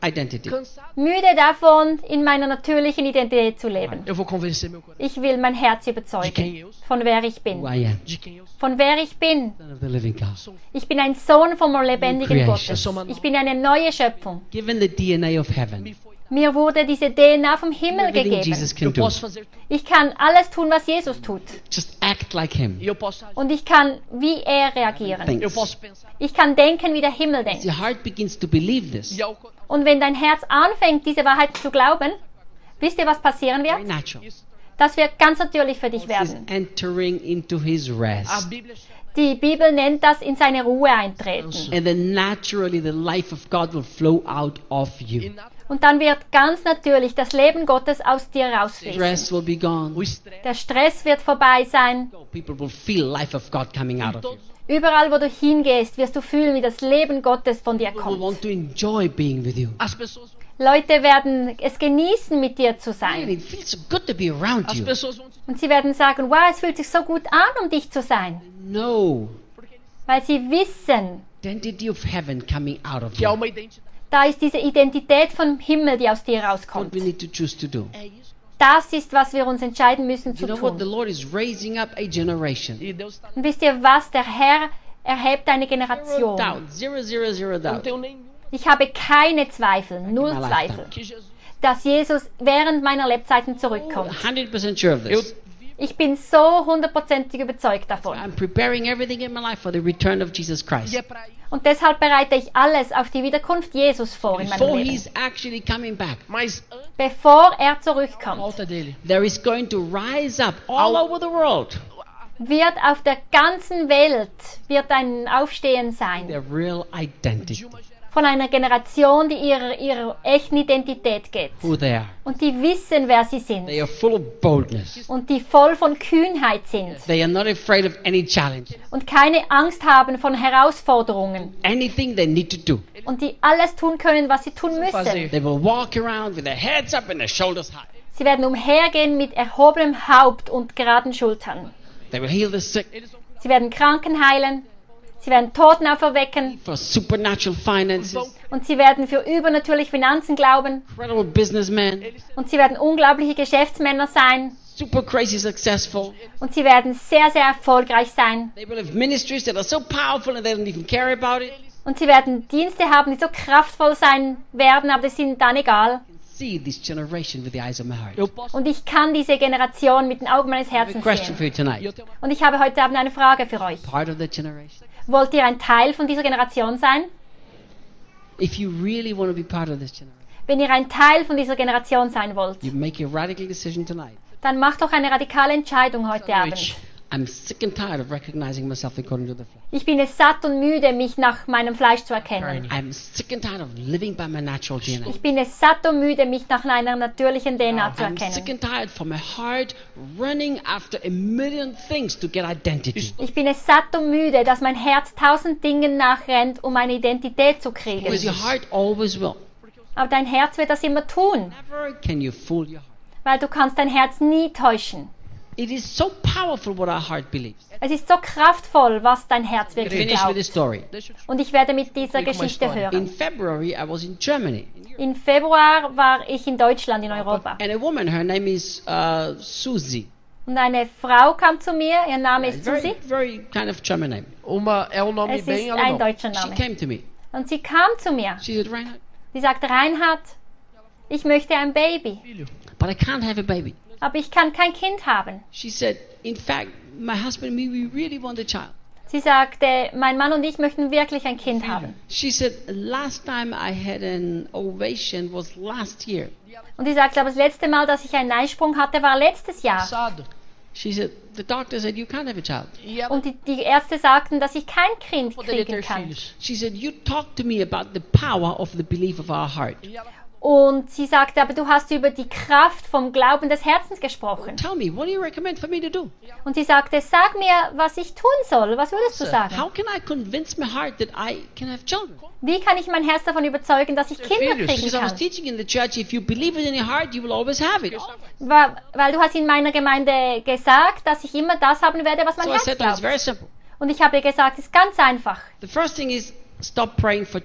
[SPEAKER 1] identity.
[SPEAKER 3] cansado.
[SPEAKER 2] Müde davon, in meiner natürlichen Identität zu leben.
[SPEAKER 3] Eu vou convencer meu coração
[SPEAKER 2] Ich will mein Herz
[SPEAKER 3] de quem
[SPEAKER 2] überzeugen,
[SPEAKER 3] eu sou.
[SPEAKER 2] von wer ich
[SPEAKER 1] Who
[SPEAKER 2] bin.
[SPEAKER 1] I am.
[SPEAKER 3] De quem eu sou.
[SPEAKER 2] Von wer ich bin.
[SPEAKER 1] Son of the living God.
[SPEAKER 2] Ich bin ein Sohn vom lebendigen
[SPEAKER 1] New
[SPEAKER 2] Gottes.
[SPEAKER 1] creation.
[SPEAKER 2] Ich bin eine neue Schöpfung.
[SPEAKER 1] Given the DNA of heaven.
[SPEAKER 3] Me foi.
[SPEAKER 2] Mir wurde diese DNA vom Himmel
[SPEAKER 1] Everything
[SPEAKER 2] gegeben.
[SPEAKER 1] Jesus
[SPEAKER 3] Eu
[SPEAKER 1] can do.
[SPEAKER 3] posso fazer tudo.
[SPEAKER 2] Ich kann alles tun, was Jesus tut.
[SPEAKER 1] Just act like him.
[SPEAKER 3] E eu posso agir.
[SPEAKER 2] Und ich kann wie er reagieren.
[SPEAKER 3] Eu
[SPEAKER 1] Thinks.
[SPEAKER 3] posso pensar.
[SPEAKER 2] Ich kann denken, wie der Himmel
[SPEAKER 1] As
[SPEAKER 2] denkt.
[SPEAKER 1] your heart begins to believe this,
[SPEAKER 3] E ao coração.
[SPEAKER 2] Und wenn dein Herz anfängt, diese Wahrheit zu glauben, wisst ihr, was passieren
[SPEAKER 1] very
[SPEAKER 2] wird?
[SPEAKER 1] natural.
[SPEAKER 3] Isso.
[SPEAKER 2] Das wird ganz natürlich für dich
[SPEAKER 1] Is
[SPEAKER 2] werden.
[SPEAKER 1] entering into his
[SPEAKER 3] A
[SPEAKER 1] rest.
[SPEAKER 3] Bíblia chama.
[SPEAKER 2] Die Bibel nennt das in seine Ruhe eintreten.
[SPEAKER 1] And then naturally the life of God will flow out of
[SPEAKER 3] E
[SPEAKER 1] you.
[SPEAKER 3] nada.
[SPEAKER 2] Und dann wird ganz natürlich das Leben Gottes aus dir rausfließen.
[SPEAKER 1] Stress will be
[SPEAKER 3] O
[SPEAKER 1] gone.
[SPEAKER 3] estresse.
[SPEAKER 2] Der Stress wird vorbei sein.
[SPEAKER 1] People will feel life of God coming out of you.
[SPEAKER 3] Todos
[SPEAKER 2] Überall, wo du hingehst, wirst du fühlen, wie das Leben Gottes von dir
[SPEAKER 1] People will
[SPEAKER 2] kommt.
[SPEAKER 1] want to enjoy being with you.
[SPEAKER 3] as pessoas.
[SPEAKER 2] Leute werden es genießen, mit dir zu
[SPEAKER 1] Man,
[SPEAKER 2] sein.
[SPEAKER 1] it feels so good to be around
[SPEAKER 3] As
[SPEAKER 1] you.
[SPEAKER 3] pessoas vão te
[SPEAKER 2] Und sie werden sagen, wow, es fühlt sich so gut an, um dich zu sein.
[SPEAKER 1] No
[SPEAKER 3] porque eles
[SPEAKER 2] Weil sie wissen,
[SPEAKER 1] identity of heaven coming out of
[SPEAKER 3] que há
[SPEAKER 1] you.
[SPEAKER 3] uma identidade.
[SPEAKER 2] da ist diese Identität vom Himmel, die aus dir
[SPEAKER 1] What
[SPEAKER 2] rauskommt.
[SPEAKER 1] we need to choose to do.
[SPEAKER 3] É isso.
[SPEAKER 2] Das ist, was wir uns entscheiden müssen
[SPEAKER 1] You
[SPEAKER 2] zu
[SPEAKER 1] know what? The
[SPEAKER 2] tun.
[SPEAKER 1] Lord is raising up a generation.
[SPEAKER 3] E Deus está.
[SPEAKER 2] Und wisst ihr was? Der Herr erhebt eine
[SPEAKER 1] Zero
[SPEAKER 2] Generation.
[SPEAKER 1] doubt. Zero
[SPEAKER 3] Eu não
[SPEAKER 1] doubt.
[SPEAKER 3] tenho nenhum
[SPEAKER 2] Ich habe keine Zweifel, null
[SPEAKER 1] my
[SPEAKER 2] Zweifel,
[SPEAKER 3] que Jesus.
[SPEAKER 2] dass Jesus während meiner Lebzeiten zurückkommt.
[SPEAKER 1] 100% sure of
[SPEAKER 3] Eu
[SPEAKER 1] this.
[SPEAKER 2] Ich bin so hundertprozentig überzeugt davon.
[SPEAKER 1] I'm preparing everything in my life for the return of Jesus
[SPEAKER 3] e
[SPEAKER 1] Christ.
[SPEAKER 3] é para ir.
[SPEAKER 2] Und deshalb bereite ich alles auf die Wiederkunft Jesus vor in meinem
[SPEAKER 1] Before
[SPEAKER 2] Leben.
[SPEAKER 1] he's actually coming back,
[SPEAKER 3] Mas antes
[SPEAKER 2] Bevor er
[SPEAKER 3] da
[SPEAKER 2] zurückkommt,
[SPEAKER 3] volta dele,
[SPEAKER 1] there is going to rise up all over the world
[SPEAKER 2] wird auf der ganzen Welt wird ein Aufstehen sein
[SPEAKER 1] their real identity,
[SPEAKER 3] de uma geração
[SPEAKER 2] von einer Generation, die ihrer echten Identität geht.
[SPEAKER 1] who they are.
[SPEAKER 2] Und die wissen, wer sie sind.
[SPEAKER 1] They are full of boldness.
[SPEAKER 2] Und die voll von Kühnheit sind.
[SPEAKER 1] They are not afraid of any challenge.
[SPEAKER 2] Und keine Angst haben von Herausforderungen.
[SPEAKER 1] Anything they need to do.
[SPEAKER 2] Und die alles tun können, was sie tun müssen.
[SPEAKER 3] fazer.
[SPEAKER 1] They will walk around with their heads up and their shoulders high.
[SPEAKER 2] Sie werden umhergehen mit erhobenem Haupt und geraden Schultern.
[SPEAKER 1] They will heal the sick,
[SPEAKER 3] Eles vão
[SPEAKER 2] Sie werden Kranken heilen. Sie werden Toten auferwecken.
[SPEAKER 1] for supernatural finances,
[SPEAKER 2] Und sie werden für übernatürliche Finanzen glauben.
[SPEAKER 1] incredible businessmen,
[SPEAKER 2] Und sie werden unglaubliche Geschäftsmänner sein.
[SPEAKER 1] super crazy successful.
[SPEAKER 2] Und sie werden sehr, sehr erfolgreich sein.
[SPEAKER 1] They will have ministries that are so powerful and they don't even care about it.
[SPEAKER 2] Und sie werden Dienste haben, die so kraftvoll sein werden, aber das ist ihnen dann egal.
[SPEAKER 1] See this generation with the eyes of my heart.
[SPEAKER 3] Eu posso.
[SPEAKER 2] Und ich kann diese Generation mit den Augen meines
[SPEAKER 1] I have a
[SPEAKER 2] Herzens
[SPEAKER 1] question for
[SPEAKER 2] sehen.
[SPEAKER 1] you tonight.
[SPEAKER 3] E eu tenho uma.
[SPEAKER 2] Und ich habe heute Abend eine Frage für euch.
[SPEAKER 1] Part of that generation?
[SPEAKER 2] Wollt ihr ein Teil von dieser Generation sein?
[SPEAKER 1] If you really want to be part of this generation,
[SPEAKER 2] Wenn ihr ein Teil von dieser Generation sein wollt,
[SPEAKER 1] you make a radical decision tonight.
[SPEAKER 2] dann macht doch eine radikale Entscheidung heute Abend.
[SPEAKER 1] I'm sick and tired of recognizing myself according to the flesh.
[SPEAKER 2] Ich bin es satt und müde, mich nach meinem Fleisch zu erkennen.
[SPEAKER 1] I'm sick and tired of living by my natural DNA.
[SPEAKER 2] Ich bin es satt und müde, mich nach einer natürlichen DNA zu
[SPEAKER 1] I'm sick
[SPEAKER 2] erkennen.
[SPEAKER 1] and tired for my heart running after a million things to get identity.
[SPEAKER 2] Ich bin es satt und müde, dass mein Herz 1000 Dingen nachrennt, um eine Identität zu kriegen.
[SPEAKER 1] Because your heart always will.
[SPEAKER 2] Aber dein Herz wird das immer tun,
[SPEAKER 1] Never can you fool your heart.
[SPEAKER 2] weil du kannst dein Herz nie täuschen.
[SPEAKER 1] It is so powerful what our heart believes.
[SPEAKER 2] Es ist so kraftvoll, was dein Herz wirklich
[SPEAKER 1] Finish with this
[SPEAKER 2] glaubt.
[SPEAKER 1] story.
[SPEAKER 3] Deixa eu te
[SPEAKER 2] Und ich werde mit dieser
[SPEAKER 3] Explica uma
[SPEAKER 2] Geschichte
[SPEAKER 3] história.
[SPEAKER 1] In
[SPEAKER 2] hören.
[SPEAKER 1] February, I was in Germany. In Europe.
[SPEAKER 2] Im Februar war ich in Deutschland, in Europa.
[SPEAKER 1] And a woman, her name is Susie.
[SPEAKER 2] Und eine Frau kam zu mir, ihr Name ist
[SPEAKER 1] Very,
[SPEAKER 2] Susi.
[SPEAKER 1] very kind of German name.
[SPEAKER 3] É um nome
[SPEAKER 2] Es
[SPEAKER 3] bem
[SPEAKER 2] ist ein
[SPEAKER 3] alemão.
[SPEAKER 2] deutscher
[SPEAKER 1] She
[SPEAKER 2] Name.
[SPEAKER 1] came to me.
[SPEAKER 2] Und sie kam zu mir.
[SPEAKER 1] She said, Reinhard,
[SPEAKER 2] Sie sagte, Reinhard, ich möchte ein Baby,
[SPEAKER 3] Filho,
[SPEAKER 1] but I can't have a baby.
[SPEAKER 2] aber ich kann kein Kind haben.
[SPEAKER 1] She said, in fact, my husband and me, we really want a child.
[SPEAKER 2] Sie sagte, mein Mann und ich möchten wirklich ein Kind haben.
[SPEAKER 1] She said, last time I had an ovation was last year.
[SPEAKER 2] Und sie sagte, aber das letzte Mal, dass ich einen Eisprung hatte, war letztes Jahr.
[SPEAKER 3] passado.
[SPEAKER 1] She said, the doctor said, you can't have a child.
[SPEAKER 3] E ela
[SPEAKER 2] Und die Ärzte sagten, dass ich kein Kind
[SPEAKER 3] poderia
[SPEAKER 2] kriegen
[SPEAKER 3] ter
[SPEAKER 2] kann.
[SPEAKER 3] filhos.
[SPEAKER 1] She said, you talked to me about the power of the belief of our heart.
[SPEAKER 3] E ela
[SPEAKER 2] Und sie sagte, aber du hast über die Kraft vom Glauben des Herzens gesprochen.
[SPEAKER 1] Tell me, what do you recommend for me to do?
[SPEAKER 2] Und sie sagte, sag mir, was ich tun soll. Was würdest du sagen?
[SPEAKER 1] How can I convince my heart that I can have children?
[SPEAKER 2] Wie kann ich mein Herz davon überzeugen, dass ich Kinder
[SPEAKER 3] Filhos.
[SPEAKER 2] kriegen
[SPEAKER 1] Because I was
[SPEAKER 2] kann?
[SPEAKER 1] teaching in the church, if you believe it in your heart, you will always have it.
[SPEAKER 2] Weil du hast in meiner Gemeinde gesagt, dass ich immer das haben werde, was mein
[SPEAKER 1] So I
[SPEAKER 2] Herz
[SPEAKER 1] said to her, it's
[SPEAKER 2] glaubt.
[SPEAKER 1] very simple.
[SPEAKER 2] Und ich habe ihr gesagt, es ist ganz einfach.
[SPEAKER 1] The first thing is stop praying for children.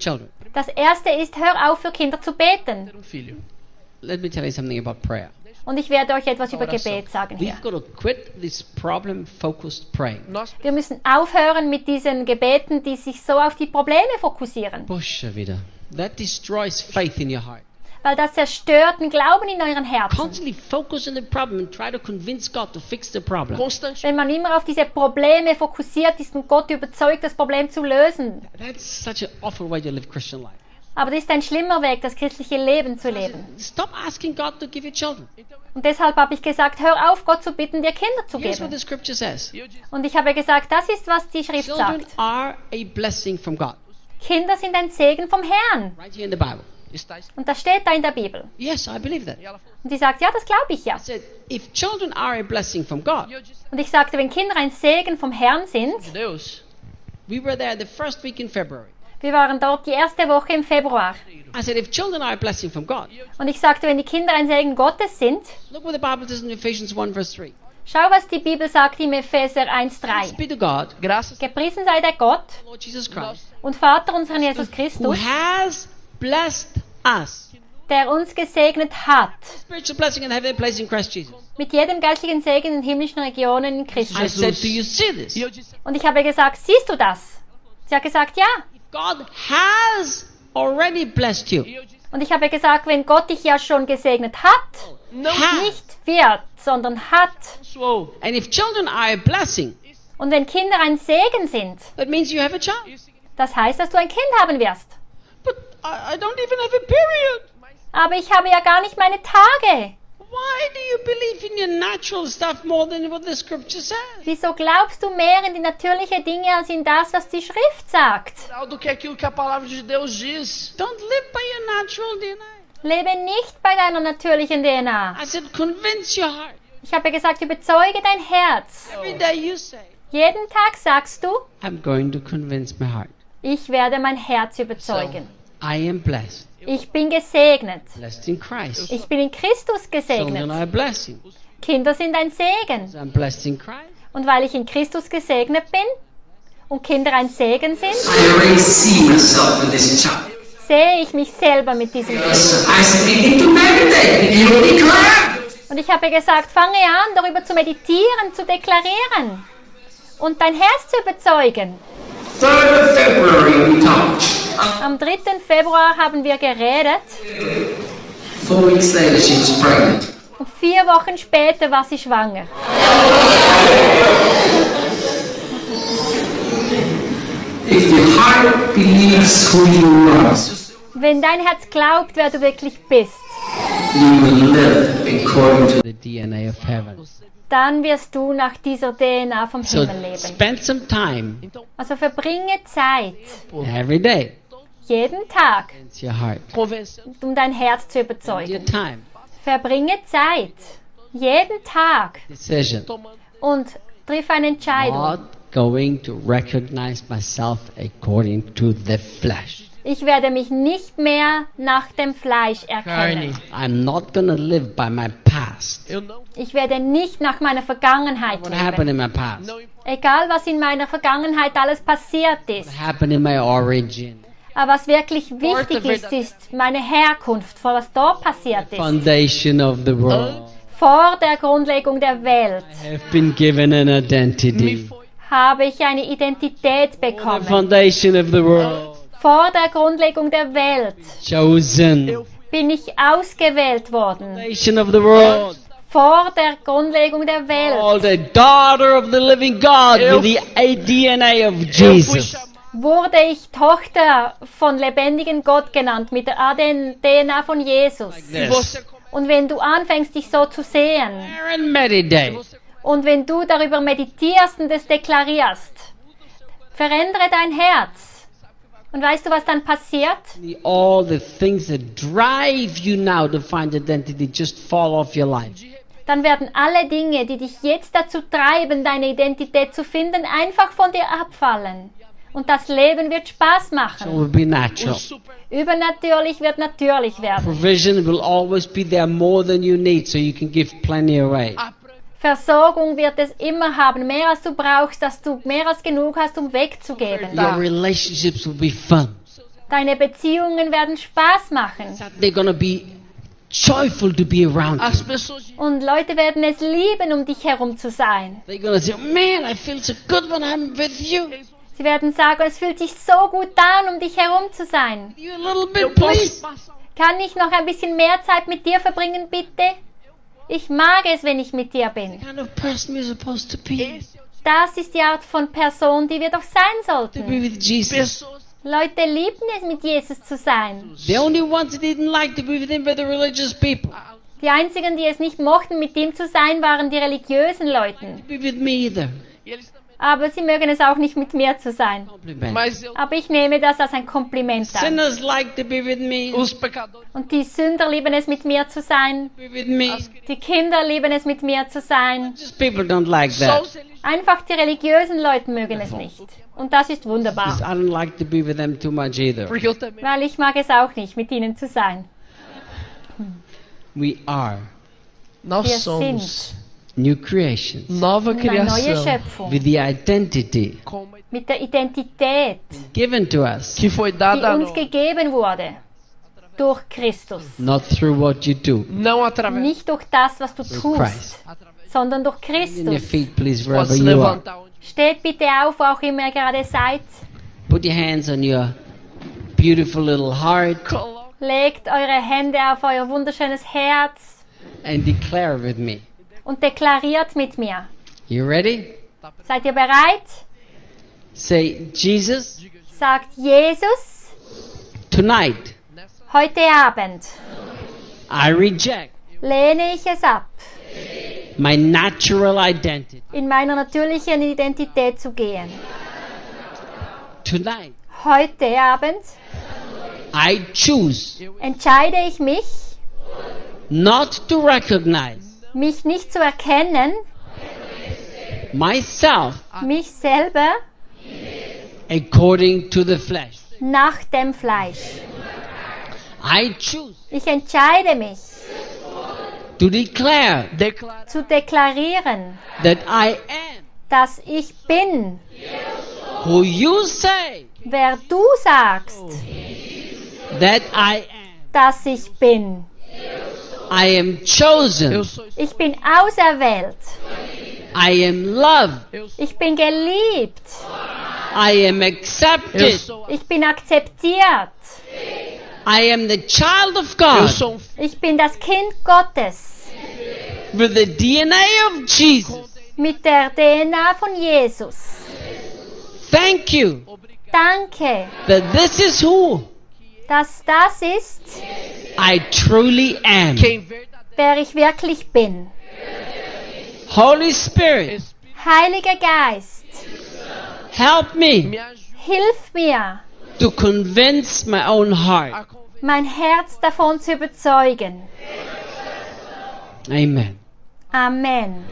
[SPEAKER 2] Das erste ist, hör auf, für Kinder zu beten.
[SPEAKER 3] Ter filho.
[SPEAKER 1] Let me tell you something about prayer.
[SPEAKER 2] Und ich werde euch etwas über
[SPEAKER 3] Oração.
[SPEAKER 2] Gebet sagen hier.
[SPEAKER 1] We've got to quit this problem-focused praying.
[SPEAKER 3] Nós
[SPEAKER 2] Wir müssen aufhören mit diesen Gebeten, die sich so auf die Probleme fokussieren.
[SPEAKER 1] Puxa vida. That destroys faith in your heart.
[SPEAKER 2] Weil das zerstört den Glauben in euren Herzen.
[SPEAKER 1] Constantly focus on the problem and try to convince God to fix the problem.
[SPEAKER 3] constantemente.
[SPEAKER 2] Wenn man immer auf diese Probleme fokussiert ist und Gott überzeugt, das Problem zu lösen.
[SPEAKER 1] That's such an awful way to live Christian life.
[SPEAKER 2] Aber das ist ein schlimmer Weg, das christliche Leben zu leben.
[SPEAKER 1] Stop asking God to give you children.
[SPEAKER 2] Und deshalb habe ich gesagt, hör auf, Gott zu bitten, dir Kinder zu
[SPEAKER 1] Here's what
[SPEAKER 2] geben.
[SPEAKER 1] the scripture says.
[SPEAKER 2] Und ich habe gesagt, das ist, was die Schrift
[SPEAKER 1] Children
[SPEAKER 2] sagt.
[SPEAKER 1] are a blessing from God.
[SPEAKER 2] Kinder sind ein Segen vom Herrn.
[SPEAKER 1] Right here in the Bible.
[SPEAKER 3] Está escrito.
[SPEAKER 2] Und das steht da in der Bibel.
[SPEAKER 1] Yes, I believe that.
[SPEAKER 3] E ela falou.
[SPEAKER 2] Und sie sagt, ja, das glaube ich ja.
[SPEAKER 1] I said, if children are a blessing from God,
[SPEAKER 3] E eu disse,
[SPEAKER 2] Und ich sagte, wenn Kinder ein Segen vom Herrn sind,
[SPEAKER 3] Deus,
[SPEAKER 1] we were there the first week in February.
[SPEAKER 2] wir waren dort die erste Woche im Februar.
[SPEAKER 1] I said, if children are a blessing from God,
[SPEAKER 2] Und ich sagte, wenn die Kinder ein Segen Gottes sind,
[SPEAKER 1] look what the Bible says in Ephesians 1 verse 3.
[SPEAKER 2] schau, was die Bibel sagt im Epheser
[SPEAKER 1] Thanks
[SPEAKER 2] 1,3.
[SPEAKER 1] be to God,
[SPEAKER 3] graças
[SPEAKER 2] Gepriesen sei der Gott
[SPEAKER 1] Lord Jesus Christ,
[SPEAKER 2] und Vater unseren Jesus
[SPEAKER 1] who
[SPEAKER 2] Christus,
[SPEAKER 1] has blessed us.
[SPEAKER 2] der uns gesegnet hat,
[SPEAKER 1] Spiritual blessing and heavenly place in Christ Jesus.
[SPEAKER 2] mit jedem geistlichen Segen in himmlischen Regionen in
[SPEAKER 1] I
[SPEAKER 2] Christus.
[SPEAKER 1] said, do you see this?
[SPEAKER 3] E eu disse,
[SPEAKER 2] Und ich habe gesagt, siehst du das? Sie hat gesagt, ja.
[SPEAKER 1] God has already blessed you.
[SPEAKER 3] e eu disse,
[SPEAKER 2] Und ich habe gesagt, wenn Gott dich ja schon gesegnet hat,
[SPEAKER 3] não
[SPEAKER 1] Has.
[SPEAKER 2] nicht wird, sondern hat.
[SPEAKER 3] abençoou.
[SPEAKER 1] And if children are a blessing,
[SPEAKER 2] Und wenn Kinder ein Segen sind,
[SPEAKER 1] that means you have a child.
[SPEAKER 3] Isso significa,
[SPEAKER 2] das heißt, dass du ein Kind haben wirst.
[SPEAKER 1] But I don't even have a period.
[SPEAKER 2] Aber ich habe ja gar nicht meine Tage.
[SPEAKER 1] Why do you believe in your natural stuff more than what the scripture says?
[SPEAKER 2] Wieso glaubst du mehr in die natürlichen Dinge als in das, was die Schrift sagt?
[SPEAKER 3] do que aquilo que a palavra de Deus diz.
[SPEAKER 1] Don't live by your natural DNA.
[SPEAKER 2] Lebe nicht bei deiner natürlichen DNA.
[SPEAKER 1] I said, convince your heart.
[SPEAKER 2] Ich habe gesagt, überzeuge dein Herz.
[SPEAKER 1] Every day you say,
[SPEAKER 2] Jeden Tag sagst du,
[SPEAKER 1] I'm going to convince my heart.
[SPEAKER 2] ich werde mein Herz überzeugen.
[SPEAKER 1] I am blessed.
[SPEAKER 2] Ich bin gesegnet.
[SPEAKER 1] Blessed in Christ.
[SPEAKER 2] Ich bin in Christus
[SPEAKER 1] Children
[SPEAKER 2] gesegnet.
[SPEAKER 1] are a blessing.
[SPEAKER 2] Kinder sind ein Segen.
[SPEAKER 1] So I'm blessed in Christ.
[SPEAKER 2] Und weil ich in Christus gesegnet bin und Kinder ein Segen sind,
[SPEAKER 4] I already see myself in this child.
[SPEAKER 2] sehe ich mich selber mit diesem Kind.
[SPEAKER 4] I speak into meditate. You declare.
[SPEAKER 2] Und ich habe gesagt, fange an, darüber zu meditieren, zu deklarieren und dein Herz zu überzeugen.
[SPEAKER 4] 3rd of February we talked.
[SPEAKER 2] Am 3. Februar haben wir geredet
[SPEAKER 4] 4 weeks later she was pregnant.
[SPEAKER 2] und 4 Wochen später war sie schwanger.
[SPEAKER 4] If your heart believes who you are,
[SPEAKER 2] Wenn dein Herz glaubt, wer du wirklich bist,
[SPEAKER 4] you will live according to
[SPEAKER 1] The DNA of heaven.
[SPEAKER 2] dann wirst du nach dieser DNA vom
[SPEAKER 1] So
[SPEAKER 2] Himmel leben.
[SPEAKER 1] spend some time
[SPEAKER 2] Also verbringe Zeit,
[SPEAKER 1] every day.
[SPEAKER 2] jeden Tag,
[SPEAKER 1] It's your heart.
[SPEAKER 3] Convencendo.
[SPEAKER 2] um dein Herz zu
[SPEAKER 1] Your
[SPEAKER 2] überzeugen.
[SPEAKER 1] time.
[SPEAKER 2] Verbringe Zeit, jeden Tag
[SPEAKER 1] Decision.
[SPEAKER 3] Tomando.
[SPEAKER 2] und triff eine Entscheidung.
[SPEAKER 1] Not going to recognize myself according to the flesh.
[SPEAKER 2] Ich werde mich nicht mehr nach dem Fleisch erkennen.
[SPEAKER 1] I'm not going to live by my past.
[SPEAKER 3] Eu não,
[SPEAKER 2] Ich werde nicht nach meiner Vergangenheit
[SPEAKER 1] What happened
[SPEAKER 2] leben.
[SPEAKER 1] in my past?
[SPEAKER 3] não importa.
[SPEAKER 2] Egal, was in meiner Vergangenheit alles passiert ist.
[SPEAKER 1] What happened in my origin?
[SPEAKER 2] Aber was wirklich wichtig ist, ist meine Herkunft, vor was dort passiert ist.
[SPEAKER 1] Foundation of the world.
[SPEAKER 2] Vor der Grundlegung der Welt
[SPEAKER 1] I have been given an
[SPEAKER 3] Me
[SPEAKER 1] identity.
[SPEAKER 3] foi.
[SPEAKER 2] habe ich eine Identität
[SPEAKER 1] The
[SPEAKER 2] bekommen.
[SPEAKER 1] foundation of the world.
[SPEAKER 2] Vor der Grundlegung der Welt
[SPEAKER 1] Chosen.
[SPEAKER 3] Eu fui.
[SPEAKER 2] bin ich ausgewählt worden.
[SPEAKER 1] Foundation of the world.
[SPEAKER 2] Vor der Grundlegung der Welt
[SPEAKER 1] Called a daughter of the living God with the DNA of
[SPEAKER 3] Eu fui
[SPEAKER 1] Jesus.
[SPEAKER 3] chamado.
[SPEAKER 2] wurde ich Tochter von lebendigen Gott genannt, mit der DNA von Jesus.
[SPEAKER 3] Se você começa,
[SPEAKER 2] Und wenn du anfängst, dich so zu sehen,
[SPEAKER 1] And meditate.
[SPEAKER 2] und wenn du darüber meditierst und es deklarierst, verändere dein Herz. Und weißt du, was dann passiert?
[SPEAKER 1] All the things that drive you now to find identity just fall off your life.
[SPEAKER 2] Dann werden alle Dinge, die dich jetzt dazu treiben, deine Identität zu finden, einfach von dir abfallen. Und das Leben wird Spaß
[SPEAKER 1] So it
[SPEAKER 2] machen.
[SPEAKER 1] will be natural.
[SPEAKER 3] super.
[SPEAKER 2] Übernatürlich wird natürlich werden.
[SPEAKER 1] Provision will always be there more than you need, so you can give plenty away.
[SPEAKER 3] A
[SPEAKER 2] Versorgung wird es immer haben, mehr als du brauchst, dass du mehr als genug hast, um wegzugeben.
[SPEAKER 1] Your relationships will be fun.
[SPEAKER 2] Deine Beziehungen werden Spaß machen.
[SPEAKER 1] They're going to be joyful to be around
[SPEAKER 3] As
[SPEAKER 1] you.
[SPEAKER 3] pessoas
[SPEAKER 2] Und Leute werden es lieben, um dich herum zu sein.
[SPEAKER 1] They're going to say, man, I feel so good when I'm with you.
[SPEAKER 2] Sie werden sagen, es fühlt sich so gut an, um dich herum zu sein.
[SPEAKER 1] You a little
[SPEAKER 3] eu
[SPEAKER 1] bit,
[SPEAKER 3] posso
[SPEAKER 1] please.
[SPEAKER 3] passar
[SPEAKER 2] Kann ich noch ein bisschen mehr Zeit mit dir verbringen, bitte? Ich mag es, wenn ich mit dir bin.
[SPEAKER 1] Kind of person we're supposed to be.
[SPEAKER 3] esse é o
[SPEAKER 2] Das ist die Art von Person, die wir doch sein
[SPEAKER 1] To be
[SPEAKER 2] sollten.
[SPEAKER 1] with Jesus.
[SPEAKER 3] pessoas
[SPEAKER 2] Leute liebten es, mit Jesus zu sein.
[SPEAKER 1] The only ones that didn't like to be with him were the religious people.
[SPEAKER 2] Die einzigen, die es nicht mochten, mit ihm zu sein, waren die religiösen Leute.
[SPEAKER 1] To be with me either.
[SPEAKER 3] e eles também.
[SPEAKER 2] Aber sie mögen es auch nicht, mit mir zu sein.
[SPEAKER 1] Compliment.
[SPEAKER 3] Mas eu,
[SPEAKER 2] Aber ich nehme das als ein Kompliment an.
[SPEAKER 1] Sinners like to be with me.
[SPEAKER 3] os pecadores,
[SPEAKER 2] Und die Sünder lieben es, mit mir zu sein.
[SPEAKER 1] Be with me.
[SPEAKER 2] Die Kinder lieben es, mit mir zu sein.
[SPEAKER 1] Just people don't like
[SPEAKER 3] só
[SPEAKER 1] that.
[SPEAKER 3] os religiosos.
[SPEAKER 2] Einfach die religiösen Leute mögen es nicht. Und das ist
[SPEAKER 1] I
[SPEAKER 2] wunderbar.
[SPEAKER 1] don't like to be with them too much either.
[SPEAKER 3] Porque eu também.
[SPEAKER 2] Weil ich mag es auch nicht, mit ihnen zu sein.
[SPEAKER 1] We are
[SPEAKER 3] Nós
[SPEAKER 2] Wir
[SPEAKER 3] somos
[SPEAKER 1] new creations
[SPEAKER 3] nova
[SPEAKER 2] Eine neue
[SPEAKER 3] criação
[SPEAKER 2] Schöpfung.
[SPEAKER 1] with the identity
[SPEAKER 3] com uma
[SPEAKER 2] Mit der Identität,
[SPEAKER 1] given to us,
[SPEAKER 3] que foi
[SPEAKER 2] die
[SPEAKER 3] dada a
[SPEAKER 2] uns
[SPEAKER 3] nós,
[SPEAKER 2] gegeben wurde. Durch Christus.
[SPEAKER 1] not through what you do.
[SPEAKER 3] não através
[SPEAKER 2] Nicht durch das, was du
[SPEAKER 1] Through
[SPEAKER 2] tust,
[SPEAKER 1] Christ.
[SPEAKER 2] sondern durch
[SPEAKER 1] In your
[SPEAKER 2] Christus.
[SPEAKER 1] feet, please,
[SPEAKER 3] pode
[SPEAKER 1] wherever
[SPEAKER 3] se
[SPEAKER 1] you are.
[SPEAKER 3] levantar onde
[SPEAKER 2] Steht bitte auf, wo auch immer ihr gerade seid.
[SPEAKER 1] Put your hands on your beautiful little heart
[SPEAKER 3] coloca
[SPEAKER 2] Legt eure Hände auf euer wunderschönes Herz
[SPEAKER 1] and declare with me.
[SPEAKER 2] und deklariert mit mir.
[SPEAKER 1] You ready?
[SPEAKER 2] Seid ihr bereit?
[SPEAKER 1] Say, Jesus,
[SPEAKER 2] Sagt Jesus,
[SPEAKER 1] tonight
[SPEAKER 2] heute Abend
[SPEAKER 1] I reject
[SPEAKER 2] lehne ich es ab,
[SPEAKER 1] my natural identity.
[SPEAKER 2] in meiner natürlichen Identität zu gehen.
[SPEAKER 1] Tonight
[SPEAKER 2] Heute Abend
[SPEAKER 1] I choose
[SPEAKER 2] entscheide ich mich,
[SPEAKER 1] not to recognize
[SPEAKER 2] mich nicht zu erkennen,
[SPEAKER 1] myself
[SPEAKER 2] mich selber
[SPEAKER 1] according to the flesh.
[SPEAKER 2] nach dem Fleisch.
[SPEAKER 1] I choose
[SPEAKER 2] Ich entscheide mich
[SPEAKER 1] to declare
[SPEAKER 3] declarar
[SPEAKER 2] zu deklarieren,
[SPEAKER 1] that I am
[SPEAKER 2] dass ich bin,
[SPEAKER 1] who you say
[SPEAKER 2] wer du sagst,
[SPEAKER 1] that I am.
[SPEAKER 2] dass ich bin.
[SPEAKER 1] I am chosen.
[SPEAKER 3] eu sou
[SPEAKER 2] Ich bin auserwählt.
[SPEAKER 1] I am loved.
[SPEAKER 2] Ich bin geliebt.
[SPEAKER 1] I am
[SPEAKER 3] eu
[SPEAKER 1] accepted.
[SPEAKER 3] sou
[SPEAKER 2] Ich bin akzeptiert.
[SPEAKER 1] I am the child of
[SPEAKER 3] eu
[SPEAKER 1] God
[SPEAKER 3] sou
[SPEAKER 2] Ich bin das Kind Gottes
[SPEAKER 1] with the DNA of Jesus.
[SPEAKER 2] mit der DNA von Jesus.
[SPEAKER 1] Thank you
[SPEAKER 2] Danke,
[SPEAKER 1] that this is who
[SPEAKER 2] dass das ist,
[SPEAKER 1] I truly am.
[SPEAKER 3] quem verdadeiro
[SPEAKER 2] wer ich wirklich bin.
[SPEAKER 1] Holy Spirit,
[SPEAKER 2] Heiliger Geist,
[SPEAKER 1] help me
[SPEAKER 3] me ajuda
[SPEAKER 2] hilf mir,
[SPEAKER 1] to convince my own heart.
[SPEAKER 3] a convencer
[SPEAKER 2] mein Herz davon zu überzeugen.
[SPEAKER 1] Amen.
[SPEAKER 2] Amen.